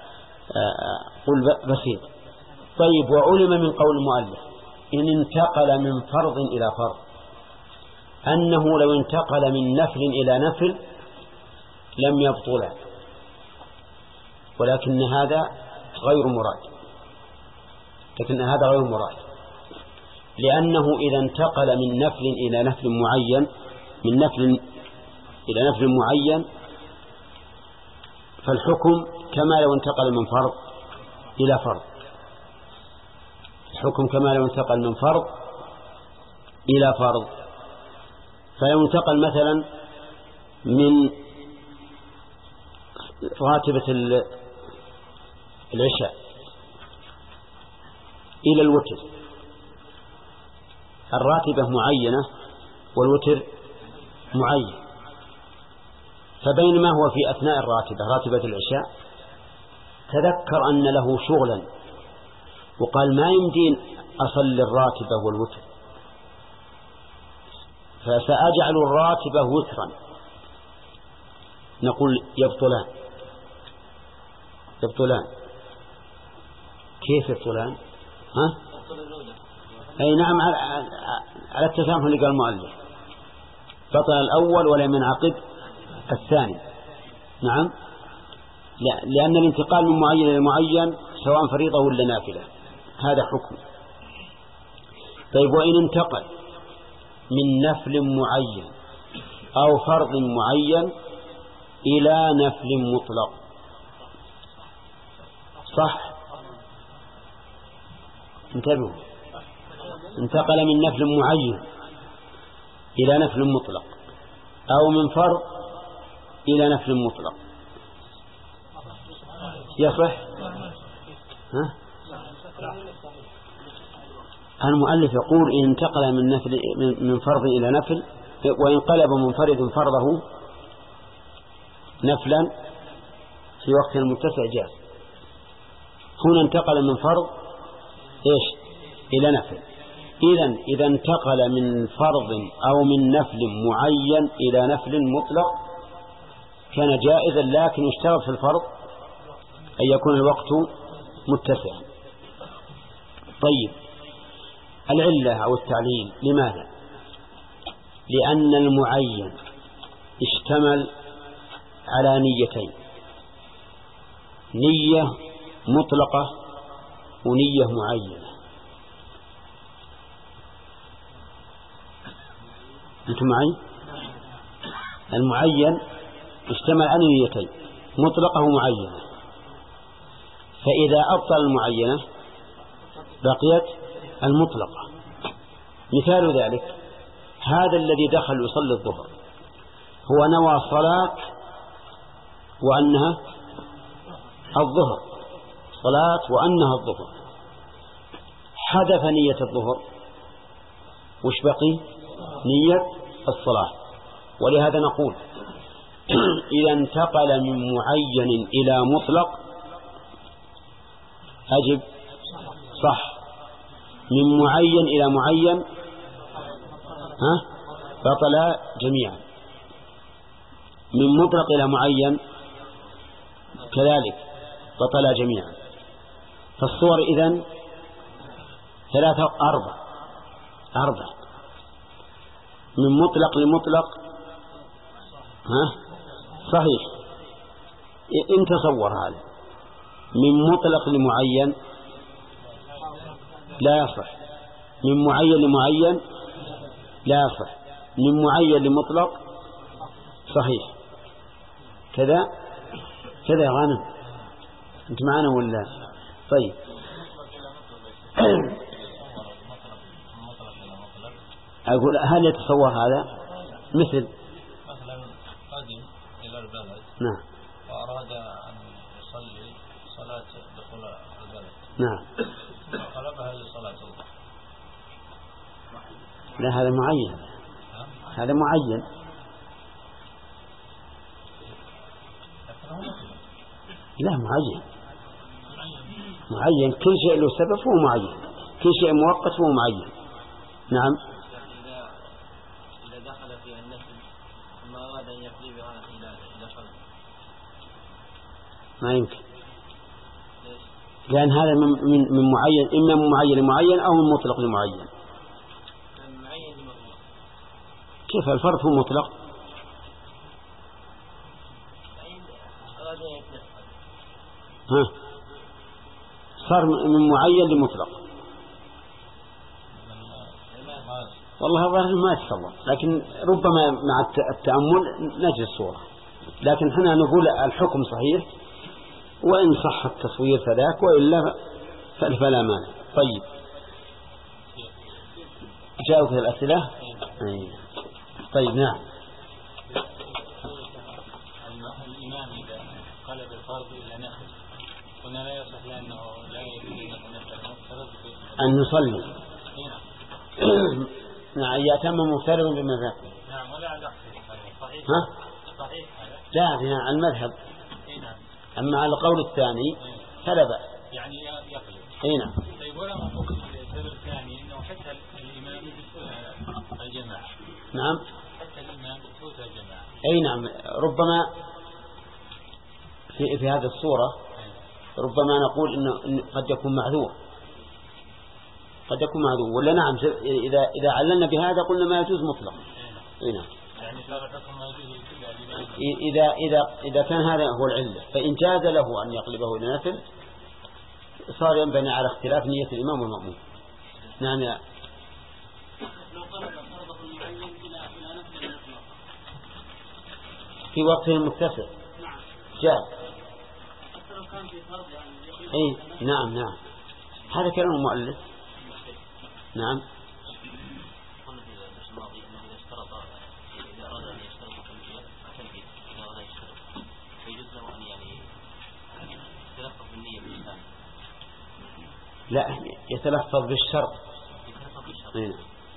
قل بسيط. طيب، وعلم من قول المؤلف إن انتقل من فرض إلى فرض أنه لو انتقل من نفل إلى نفل لم يبطل، ولكن هذا غير مراد لكن هذا غير مراد لأنه إذا انتقل من نفل إلى نفل معين من نفل إلى نفل معين فالحكم كما لو انتقل من فرض إلى فرض الحكم كما لو انتقل من فرض إلى فرض. فلو انتقل مثلا من راتبة العشاء إلى الوتر، الراتبة معينة والوتر معين، فبينما هو في أثناء الراتبة راتبة العشاء تذكر أن له شغلا وقال ما يمدين أصلي الراتبة والوتر، فسأجعل الراتبة وترا، نقول يبطلان يبطلان كيف يبطلان؟ ها؟ أي نعم، على التسامح اللي قال المؤلف، بطل الأول ولم ينعقد الثاني. نعم، لا، لأن الانتقال من معين إلى معين سواء فريضة ولا نافلة هذا حكم. طيب، وإن انتقل من نفل معين أو فرض معين إلى نفل مطلق، صح؟ انتبهوا، انتقل من نفل معين إلى نفل مطلق أو من فرض إلى نفل مطلق، يصح؟ ها؟ المؤلف يقول إن انتقل من نفل من فرض إلى نفل وإنقلب منفرد فرضه نفلا في وقت المتسع جاز. هنا انتقل من فرض إيش إلى نفل، إذن إذا انتقل من فرض أو من نفل معين إلى نفل مطلق كان جائزا، لكن يشترط في الفرض أن يكون الوقت متسعا. طيب، العلة أو التعليل لماذا؟ لأن المعين اشتمل على نيتين، نية مطلقة ونية معينة. أنتم معي؟ المعين اشتمل على نيتين مطلقة ومعينة، فإذا أبطل المعينة بقيت المطلقة. مثال ذلك هذا الذي دخل يصلي الظهر هو نوى صلاة وأنها الظهر، صلاة وأنها الظهر، حدث نية الظهر، وش بقي؟ نية الصلاة. ولهذا نقول إذا انتقل من معين إلى مطلق أجب صح، من معين إلى معين ها بطل جميعا، من مطلق إلى معين كذلك بطل جميعا. فالصور إذن ثلاثة أربع أربع من مطلق لمطلق ها صحيح. إن تصور هذا من مطلق لمعين لا يصح، من معين لمعين لا يصح، من معين لمطلق صحيح. كذا كذا يا غانم، أنت معنا ولا؟ طيب أقول هل يتصور هذا؟ مثل مثلا قادم إلى البلد نعم وأراد أن يصلي صلاة دخول البلد نعم قلبها لصلاة الظهر، لا هذا معين، هذا معين لا معين معين كل شيء له سبب هو معين، كل شيء مؤقت هو معين. نعم إذا دخل في النفل ثم أراد أن يقلبها إلى إلى فرض ما يمكن، لأن هذا من من, من معين، إما من معين لمعين أو من مطلق لمعين. من معين لمطلق، كيف الفرض هو مطلق؟ أراد أن يقلب ها صار من معين لمطلق. والله الظاهر ما يتصور، لكن ربما مع التأمل نجد الصورة، لكن حنا نقول الحكم صحيح، وإن صح التصوير فذاك وإلا فلا مانع. طيب جاءوا في الأسئلة. طيب نعم. الإمام إذا قلب فرض إلا نفل قلنا لا يصح لأنه لا يجوز نفل مفترض أن يصلي. نعم يأتم مفترض بالمذهب. نعم ولا على صحيح. ها؟ صحيح هذا. لا على المذهب. نعم. أما على القول الثاني فلا بأس. يعني يقلب. أي نعم. طيب ولا مفهوم السبب الثاني إنه حتى الإمام الجماعة. نعم. حتى الإمام بتفوت الجماعة. أي نعم ربما في في هذه الصورة ربما نقول إنه إن قد يكون معذور. قد يكون معذور ولا نعم إذا إذا عللنا بهذا قلنا ما يجوز مطلقا. أي نعم. يعني إذا إذا إذا كان هذا هو العلة فإن جاز له أن يقلبه إلى نفل صار ينبني على اختلاف نية الإمام والمأموم. نعم يا لو قلب فرضه المعين إلى إلى نفل المطلق في وقته المتسع نعم جاز. حتى لو كان في فرض يعني أي نعم نعم هذا كلام المؤلف. نعم. لا يتلفظ بالشرط. إيه.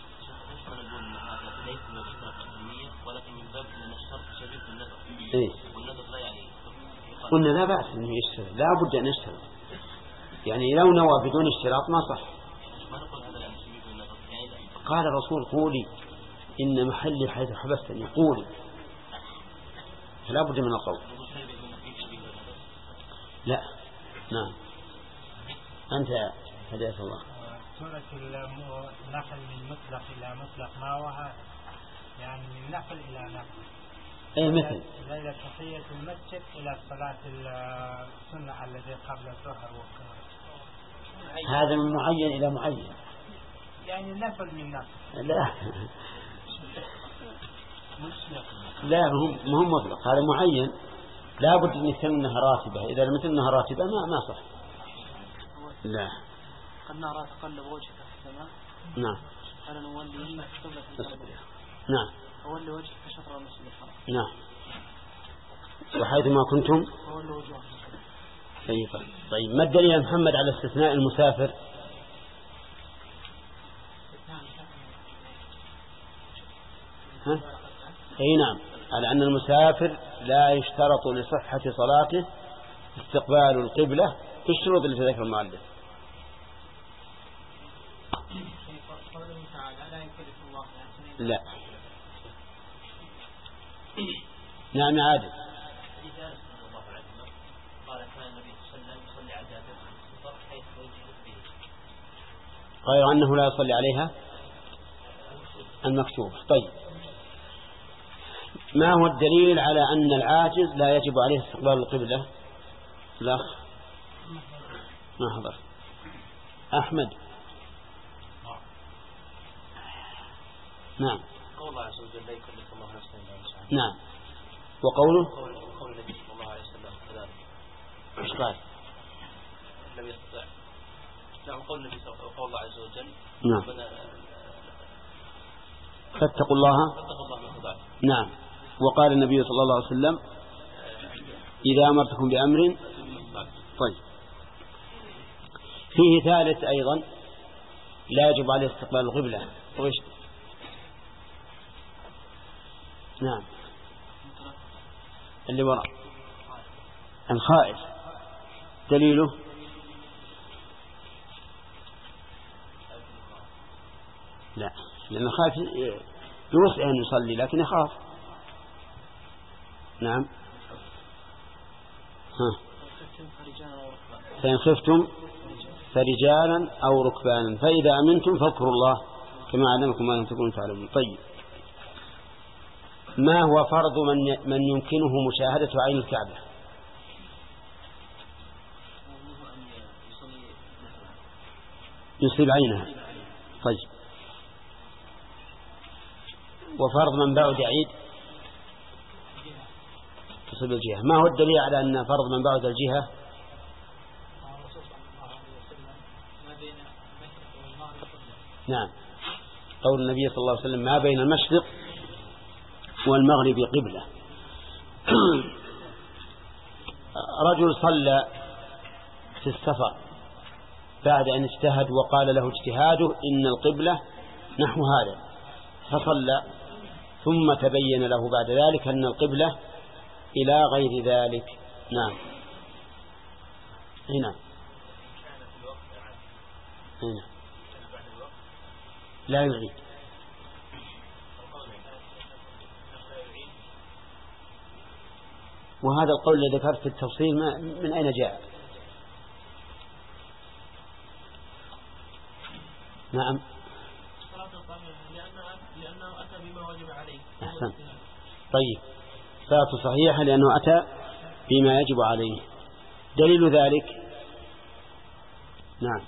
ولكن من باب ان الشرط شبيه بالنذر. إيه. والنذر لا يعني قلنا لا بأس انه يشترط لا بد ان يشترط يعني لو نوى بدون اشتراط ما صح. ما نقول هذا يعني شبيه بالنذر يعني قال الرسول قولي إن محلي حيث حبستني قولي فلا بد من القول. لا نعم أنت هداية الله. سورة النحل من مطلق إلى مطلق ما وها يعني من نحل إلى نحل. أي مثل ليلة تحية المسجد إلى صلاة السنة الذي قبل الظهر والظهر. هذا من معين إلى معين يعني نفل من نفل. لا لا مهم مطلق هذا معين لا بد أن يكون أنها راتبة. إذا لم تكن أنها راتبة ما ما صح. لا قد نرى تقلب وجهك في السماء. نعم. هل نولي إنك قبلة نعم. أولي وجهك شطر المسجد الحرام. نعم. وحيث ما كنتم أولي وجهك. طيب طيب ما الدليل يا محمد على استثناء المسافر؟ ها؟ أي نعم على أن المسافر لا يشترط لصحة صلاته استقبال القبلة في الشروط اللي تذكر المؤلف. لا نعم عادل. غير أنه لا يصلي عليها المكتوب. طيب ما هو الدليل على أن العاجز لا يجب عليه استقبال القبلة؟ لا ما حضر أحمد. نعم. قول الله عز وجل لا يكلف الله نفسا إلا وسعها. نعم. وقوله قول النبي صلى الله عليه وسلم كذلك. ايش قال؟ لم يستطع. نعم قول النبي صلى الله قول الله عز وجل. نعم. فاتقوا الله. فاتقوا الله ما استطعتم. نعم. وقال النبي صلى الله عليه وسلم إذا أمرتكم بأمر. طيب فيه ثالث أيضا لا يجب عليه استقبال القبلة. وإيش؟ نعم اللي وراء الخائف دليله لا لأن الخائف يوسع أن يصلي لكن يخاف. نعم. ها فإن خفتم فرجالا أو ركبانا فإذا أمنتم فاذكروا الله كما علمكم ما لم تكونوا تعلمون. طيب ما هو فرض من من يمكنه مشاهدة عين الكعبة؟ يصيب عينها. طيب وفرض من بعد عيد تصيب الجهة. ما هو الدليل على أن فرض من بعد الجهة؟ نعم قول النبي صلى الله عليه وسلم ما بين المشرق والمغرب قبلة. رجل صلى في السفر بعد أن اجتهد وقال له اجتهاده إن القبلة نحو هذا، فصلى ثم تبين له بعد ذلك أن القبلة إلى غير ذلك. نعم هنا هنا لا يعيد. وهذا القول الذي ذكرت في التفصيل من أين جاء؟ نعم لأنه أتى بما وجب عليه. أحسن. طيب صلاة صحيحة لأنه أتى بما يجب عليه. دليل ذلك نعم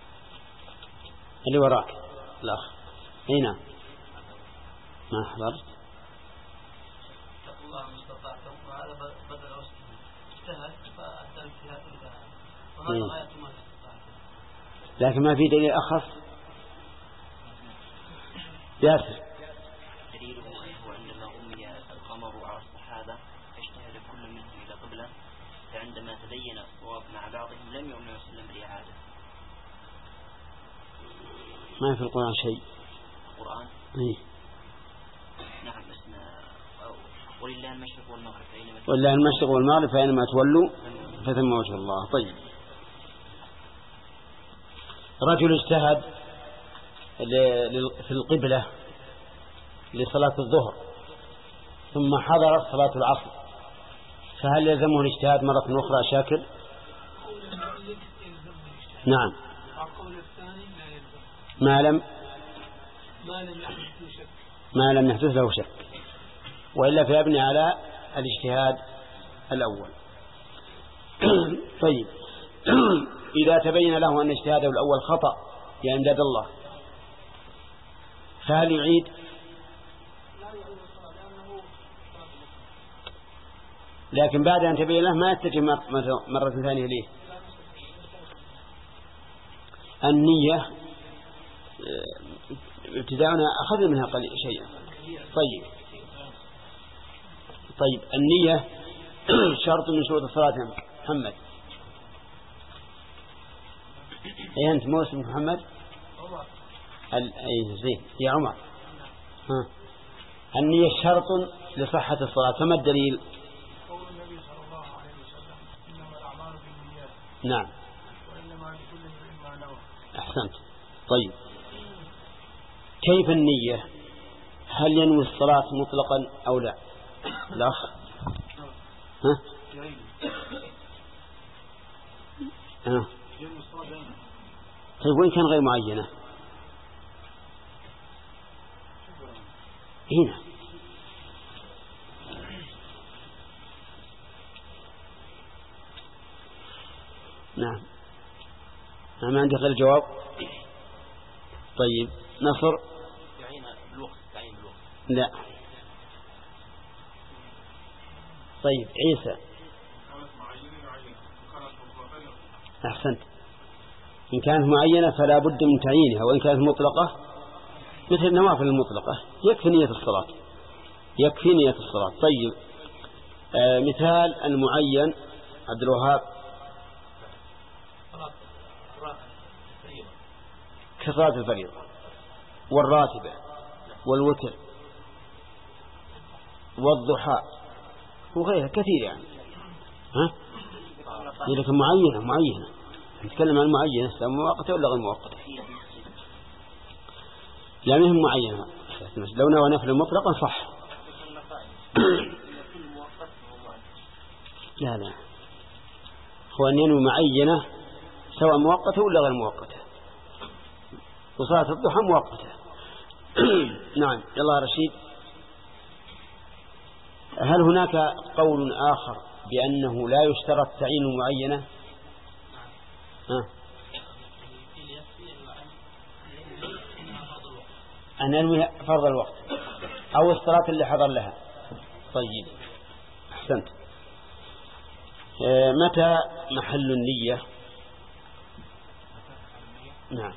اللي وراك الأخ هنا ما حضرت. الله ما استطعتم وهذا بدل اجتهد فأتى الاجتهاد وهذا غاية ما استطعتم. لكن ما في دليل أخص. ياسر. دليله هو عندما أمي القمر على الصحابة فاجتهد كل منهم إلى قبلة، فعندما تبين الصواب مع بعضهم لم يؤمن وسلم بالإعادة. ما في القرآن شيء. القرآن إيه؟ نعم بس ولله المشرق والمغرب فأينما ولله المشرق والمغرب فأينما تولوا فثم وجه الله. طيب رجل اجتهد في القبلة لصلاة الظهر ثم حضر صلاة العصر، فهل يلزمه الاجتهاد مرة أخرى شاكر؟ نعم ما لم ما لم يحدث له شك، وإلا فيبني على الاجتهاد الأول. طيب إذا تبين له أن اجتهاده الأول خطأ يمدد الله فهل يعيد؟ لكن بعد أن تبين له ما يتجه مرة ثانية ليه. النية ابتداءنا أخذنا منها قليل شيئا. طيب طيب النية شرط من شروط الصلاة يا محمد. أي أنت مو اسمك محمد؟ أي زين يا عمر. ها. النية شرط لصحة الصلاة، فما الدليل؟ قول النبي صلى الله عليه وسلم إنما الأعمال بالنيات. نعم. وإنما لكل امرئ ما نوى. أحسنت. طيب كيف النية؟ هل ينوي الصلاة مطلقا أو لا؟ الأخ ها؟ ها؟ طيب وين كان غير معينة؟ هنا نعم أنا ما عندي غير جواب. طيب نصر يعين بالوقت تعين بالوقت لا. طيب عيسى أحسنت. إن كانت معينة فلا بد من تعيينها، وإن كانت مطلقة مثل النوافل المطلقة يكفي نية الصلاة يكفي نية الصلاة. طيب آه مثال المعين عبد الوهاب كصلاة الفريضة والراتبة والوتر والضحى وغيرها كثير يعني. ها لكن معينة معينة نتكلم عن معينة مؤقتة ولا غير مؤقتة؟ لا مهم معينة. لو نوى نفل مطلقا صح. لا لا هو أن ينوي معينة سواء مؤقتة ولا غير مؤقتة، وصلاة الضحى مؤقتة. نعم يلا رشيد. هل هناك قول آخر بأنه لا يشترط تعيين معينة؟ ها؟ أن ينوي فرض الوقت أو الصلاة اللي حضر لها. طيب أحسنت. متى محل النية؟ نعم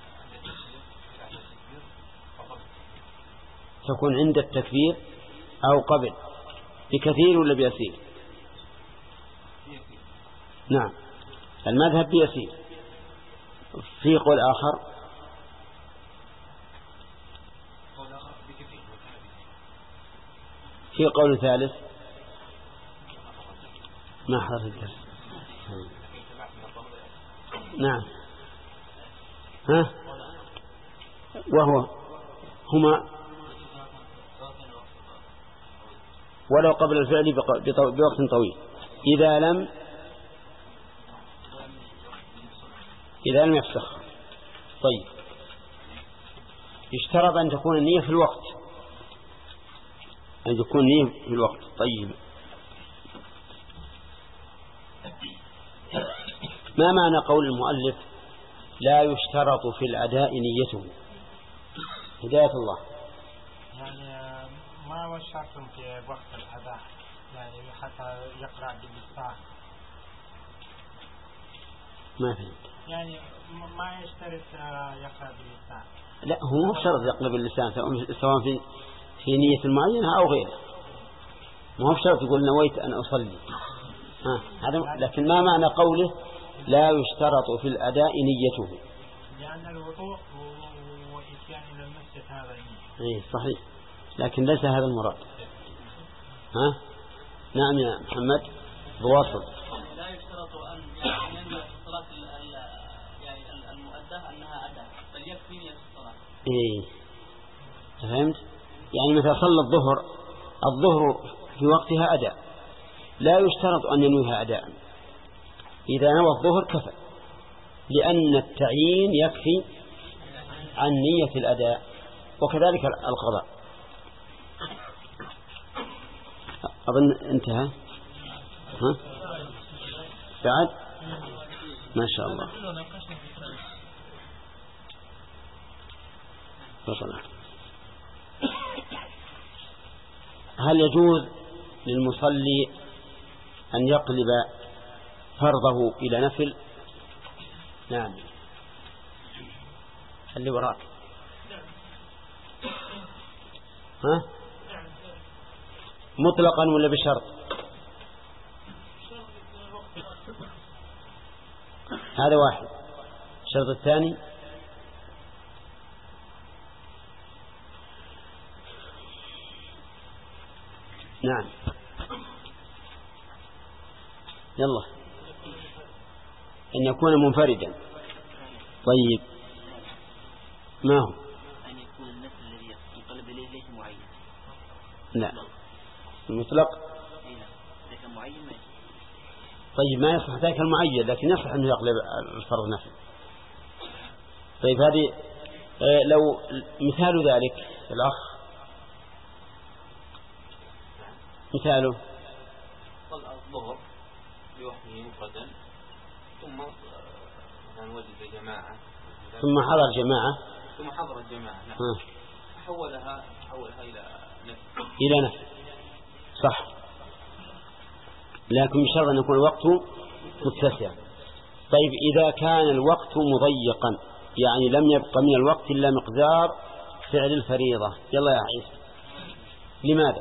تكون عند التكبير أو قبل، بكثير ولا بيسير؟ نعم المذهب بيسير. في قول آخر في قول ثالث ما حضرت الدرس. نعم ها وهو هما ولو قبل الفعل بوقت طويل إذا لم إذا لم يفسخ. طيب يشترط أن تكون النية في الوقت، أن تكون النية في الوقت. طيب ما معنى قول المؤلف لا يشترط في الأداء نيته؟ هداية الله. يعني ما هو الشرط في وقت الأداء يعني حتى يقرأ باللسان؟ ما فهمت. يعني ما يشترط يقرأ باللسان. لا هو مو شرط يقرأ باللسان سواء في في نية معينة أو غيرها. ما هو شرط يقول نويت أن أصلي. ها هذا. لكن ما معنى قوله لا يشترط في الأداء نيته؟ لأن الوضوء وإتيان إلى المسجد هذا نية. إيه صحيح لكن ليس هذا المراد. ها نعم يا محمد بواصل. لا يشترط أن ينوي الصلاة يعني المؤدة أنها أداء بل يكفي نية الصلاة. إيه فهمت. يعني مثلا صلى الظهر الظهر في وقتها أداء لا يشترط أن ينويها أداء. إذا نوى الظهر كفى لأن التعيين يكفي عن نية الأداء وكذلك القضاء. أظن انتهى. ها بعد ما شاء الله وصل. هل يجوز للمصلي أن يقلب فرضه إلى نفل؟ نعم اللي وراك. ها مطلقا ولا بشرط؟ هذا واحد. الشرط الثاني نعم يلا أن يكون منفردا. طيب ما هو؟ أن يكون النفل الذي ينقلب إليه ليس معين. لا المطلق. لكن معين ما يصح. طيب ما يصح ذلك المعين لكن يصح أنه يقلب الفرض نفل. طيب هذه آه لو مثال ذلك الأخ مثاله صلى الظهر بوحده مفردا ثم مثلا وجد جماعة ثم حضر جماعة ثم حضر الجماعة نعم. حولها حولها إلى نفل إلى نفل صح لكن بشرط أن يكون الوقت متسع. طيب إذا كان الوقت مضيقا يعني لم يبق من الوقت إلا مقدار فعل الفريضة يلا يا عيسى لماذا؟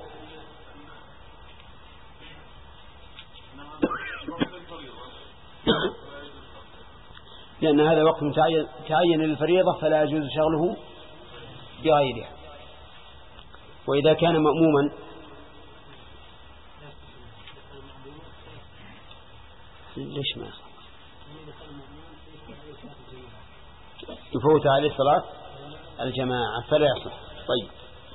لأن هذا وقت متعين للفريضة فلا يجوز شغله بغيرها. وإذا كان مأموما ليش ما يفوت عليه صلاة الجماعة فلا يصح. طيب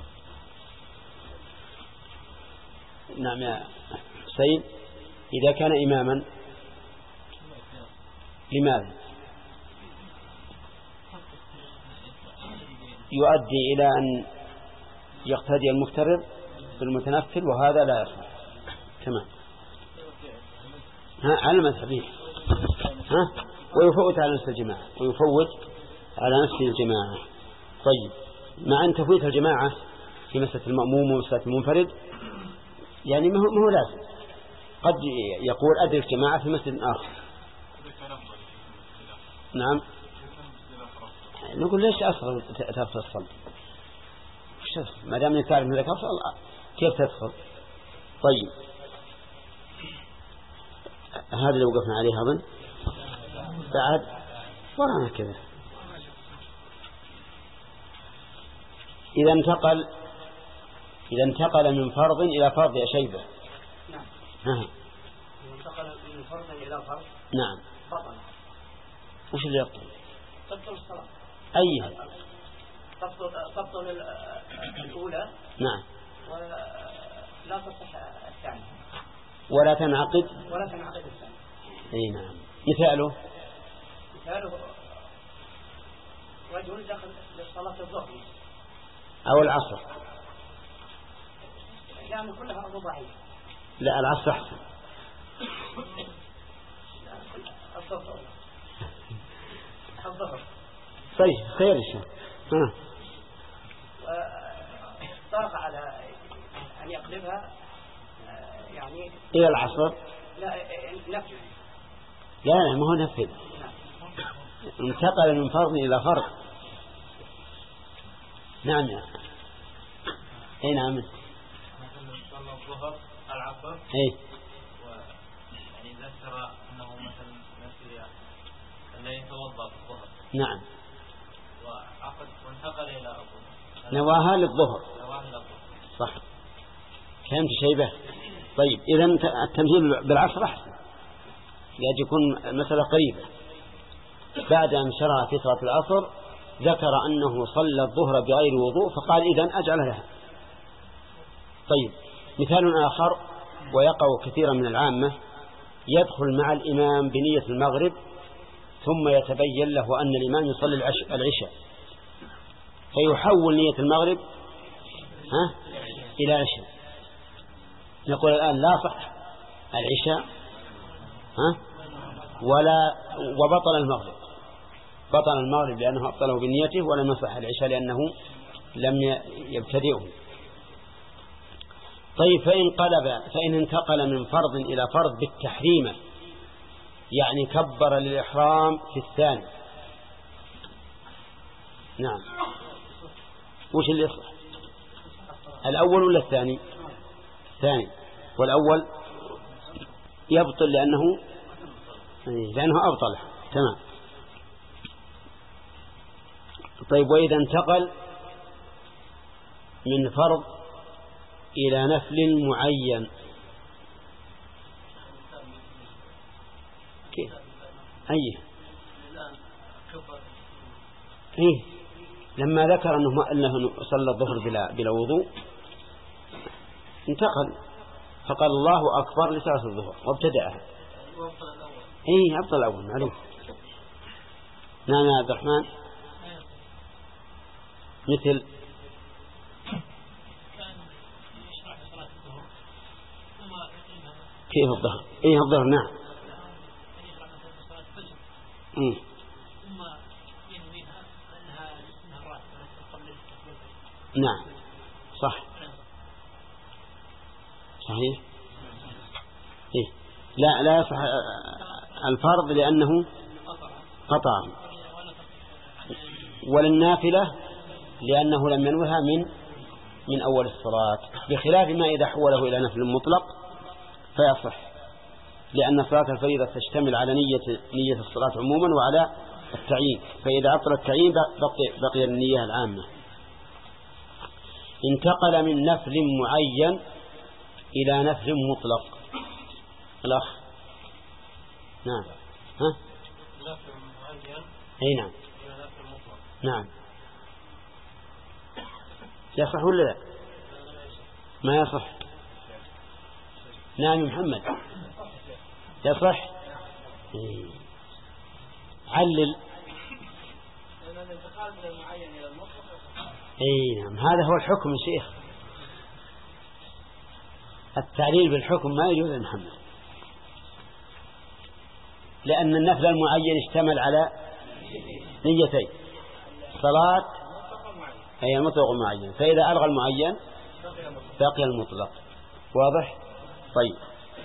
نعم يا حسين إذا كان إماما لماذا؟ يؤدي إلى أن يقتدي المفترض بالمتنفل وهذا لا يصح. تمام ها على مذهبه ها ويفوت على نفس الجماعة ويفوت على نفس الجماعة. طيب مع أن تفويت الجماعة في مسألة المأموم ومسألة المنفرد يعني ما هو لازم قد يقول أدرك جماعة في مسجد آخر. نعم نقول ليش أصغر تدخل الصلاة ما دام انك تعرف انك أصغر كيف تدخل؟ طيب هذا اللي وقفنا عليه أظن بعد ورانا كذا. إذا انتقل إذا انتقل من فرض إلى فرض يا شيبة. نعم. ها. إذا انتقل من فرض إلى فرض. نعم. بطل. وش اللي يبطل؟ تبطل الصلاة. أي. تبطل تبطل الأولى. نعم. ولا تصح الثانية. ولا تنعقد. ولا تنعقد الثانية. أي نعم. مثاله. مثاله رجل دخل لصلاة الظهر أو العصر. يعني كلها أبو ضعيف. لا العصر أحسن. الظهر. الظهر. طيب خير إن شاء الله. طرق على أن يقلبها يعني إلى العصر. لا نفذ. لا لا ما هو نفذ. انتقل من فرض إلى فرض. نعم يا اي نعم. صلى الظهر العصر. اي. يعني ذكر انه مثلا نسي ان يتوضا الظهر. نعم. وعقد وانتقل الى الظهر. نواها للظهر. نواها للظهر. صح. فهمت شيبة. طيب إذا التمثيل بالعصر أحسن يجب يكون مسألة قريبة. بعد أن شرع في صلاة العصر ذكر أنه صلى الظهر بغير وضوء فقال إذن أجعل لها. طيب مثال آخر ويقع كثيرا من العامة يدخل مع الإمام بنية المغرب ثم يتبين له أن الإمام يصلي العشاء فيحول نية المغرب ها إلى عشاء. نقول الآن لا صح العشاء ها ولا وبطل المغرب. بطل المغرب لأنه أبطله بنيته ولم يصح العشاء لأنه لم يبتدئه. طيب فإن قلب فإن انتقل من فرض إلى فرض بالتحريمة يعني كبر للإحرام في الثاني. نعم. وش اللي يصح الأول ولا الثاني؟ الثاني. والأول يبطل لأنه لأنه أبطله. تمام. طيب وإذا انتقل من فرض إلى نفل معين كيف؟ أيه؟ إيه لما ذكر أنه أنه صلى الظهر بلا بلا وضوء انتقل فقال الله أكبر لصلاة الظهر وابتدأها. إيه أبطل الأول معلوم. نعم يا عبد الرحمن. مثل كيف الظهر؟ إيه الظهر نعم. إيه. نعم صح صحيح. إيه لا لا يصح الفرض لأنه قطع وللنافلة لأنه لم ينوها من من أول الصلاة بخلاف ما إذا حوله إلى نفل مطلق فيصح لأن صلاة الفريضة تشتمل على نية نية الصلاة عموما وعلى التعيين فإذا أبطل التعيين بقي, بقي النية العامة. انتقل من نفل معين إلى نفل مطلق. الأخ نعم ها نفل معين أي نعم إلى نفل مطلق. نعم يصح ولا لا؟ ما يصح. نعم محمد يصح. إيه. علل. اي نعم هذا هو الحكم يا شيخ. التعليل بالحكم ما يجوز يا محمد لأن النفل المعين اشتمل على نيتين صلاة أي المطلق المعين فإذا ألغى المعين بقي المطلق. واضح؟ طيب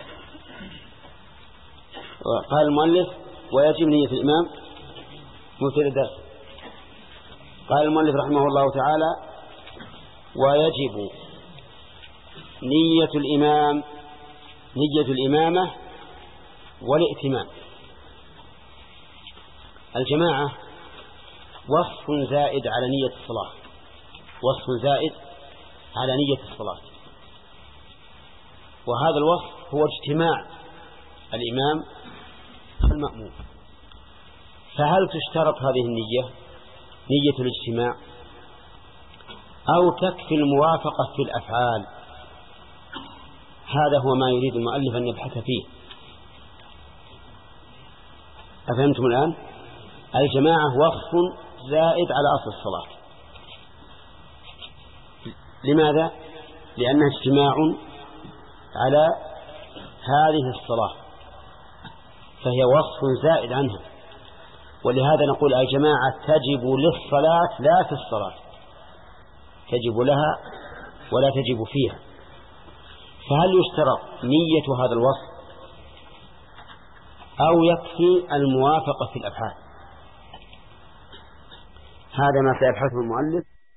قال المؤلف ويجب نية الإمام مثل الدرس. قال المؤلف رحمه الله تعالى ويجب نية الإمام نية الإمامة والائتمان. الجماعة وصف زائد على نية الصلاة، وصف زائد على نية الصلاة، وهذا الوصف هو اجتماع الإمام والمأموم. فهل تشترط هذه النية نية الاجتماع أو تكفي الموافقة في الأفعال؟ هذا هو ما يريد المؤلف أن يبحث فيه. أفهمتم الآن؟ الجماعة وصف زائد على أصل الصلاة. لماذا؟ لأنه اجتماع على هذه الصلاة، فهي وصف زائد عنها، ولهذا نقول الجماعة تجب للصلاة لا في الصلاة، تجب لها ولا تجب فيها. فهل يشترط نية هذا الوصف أو يكفي الموافقة في الأفعال؟ هذا ما سيبحثه المؤلف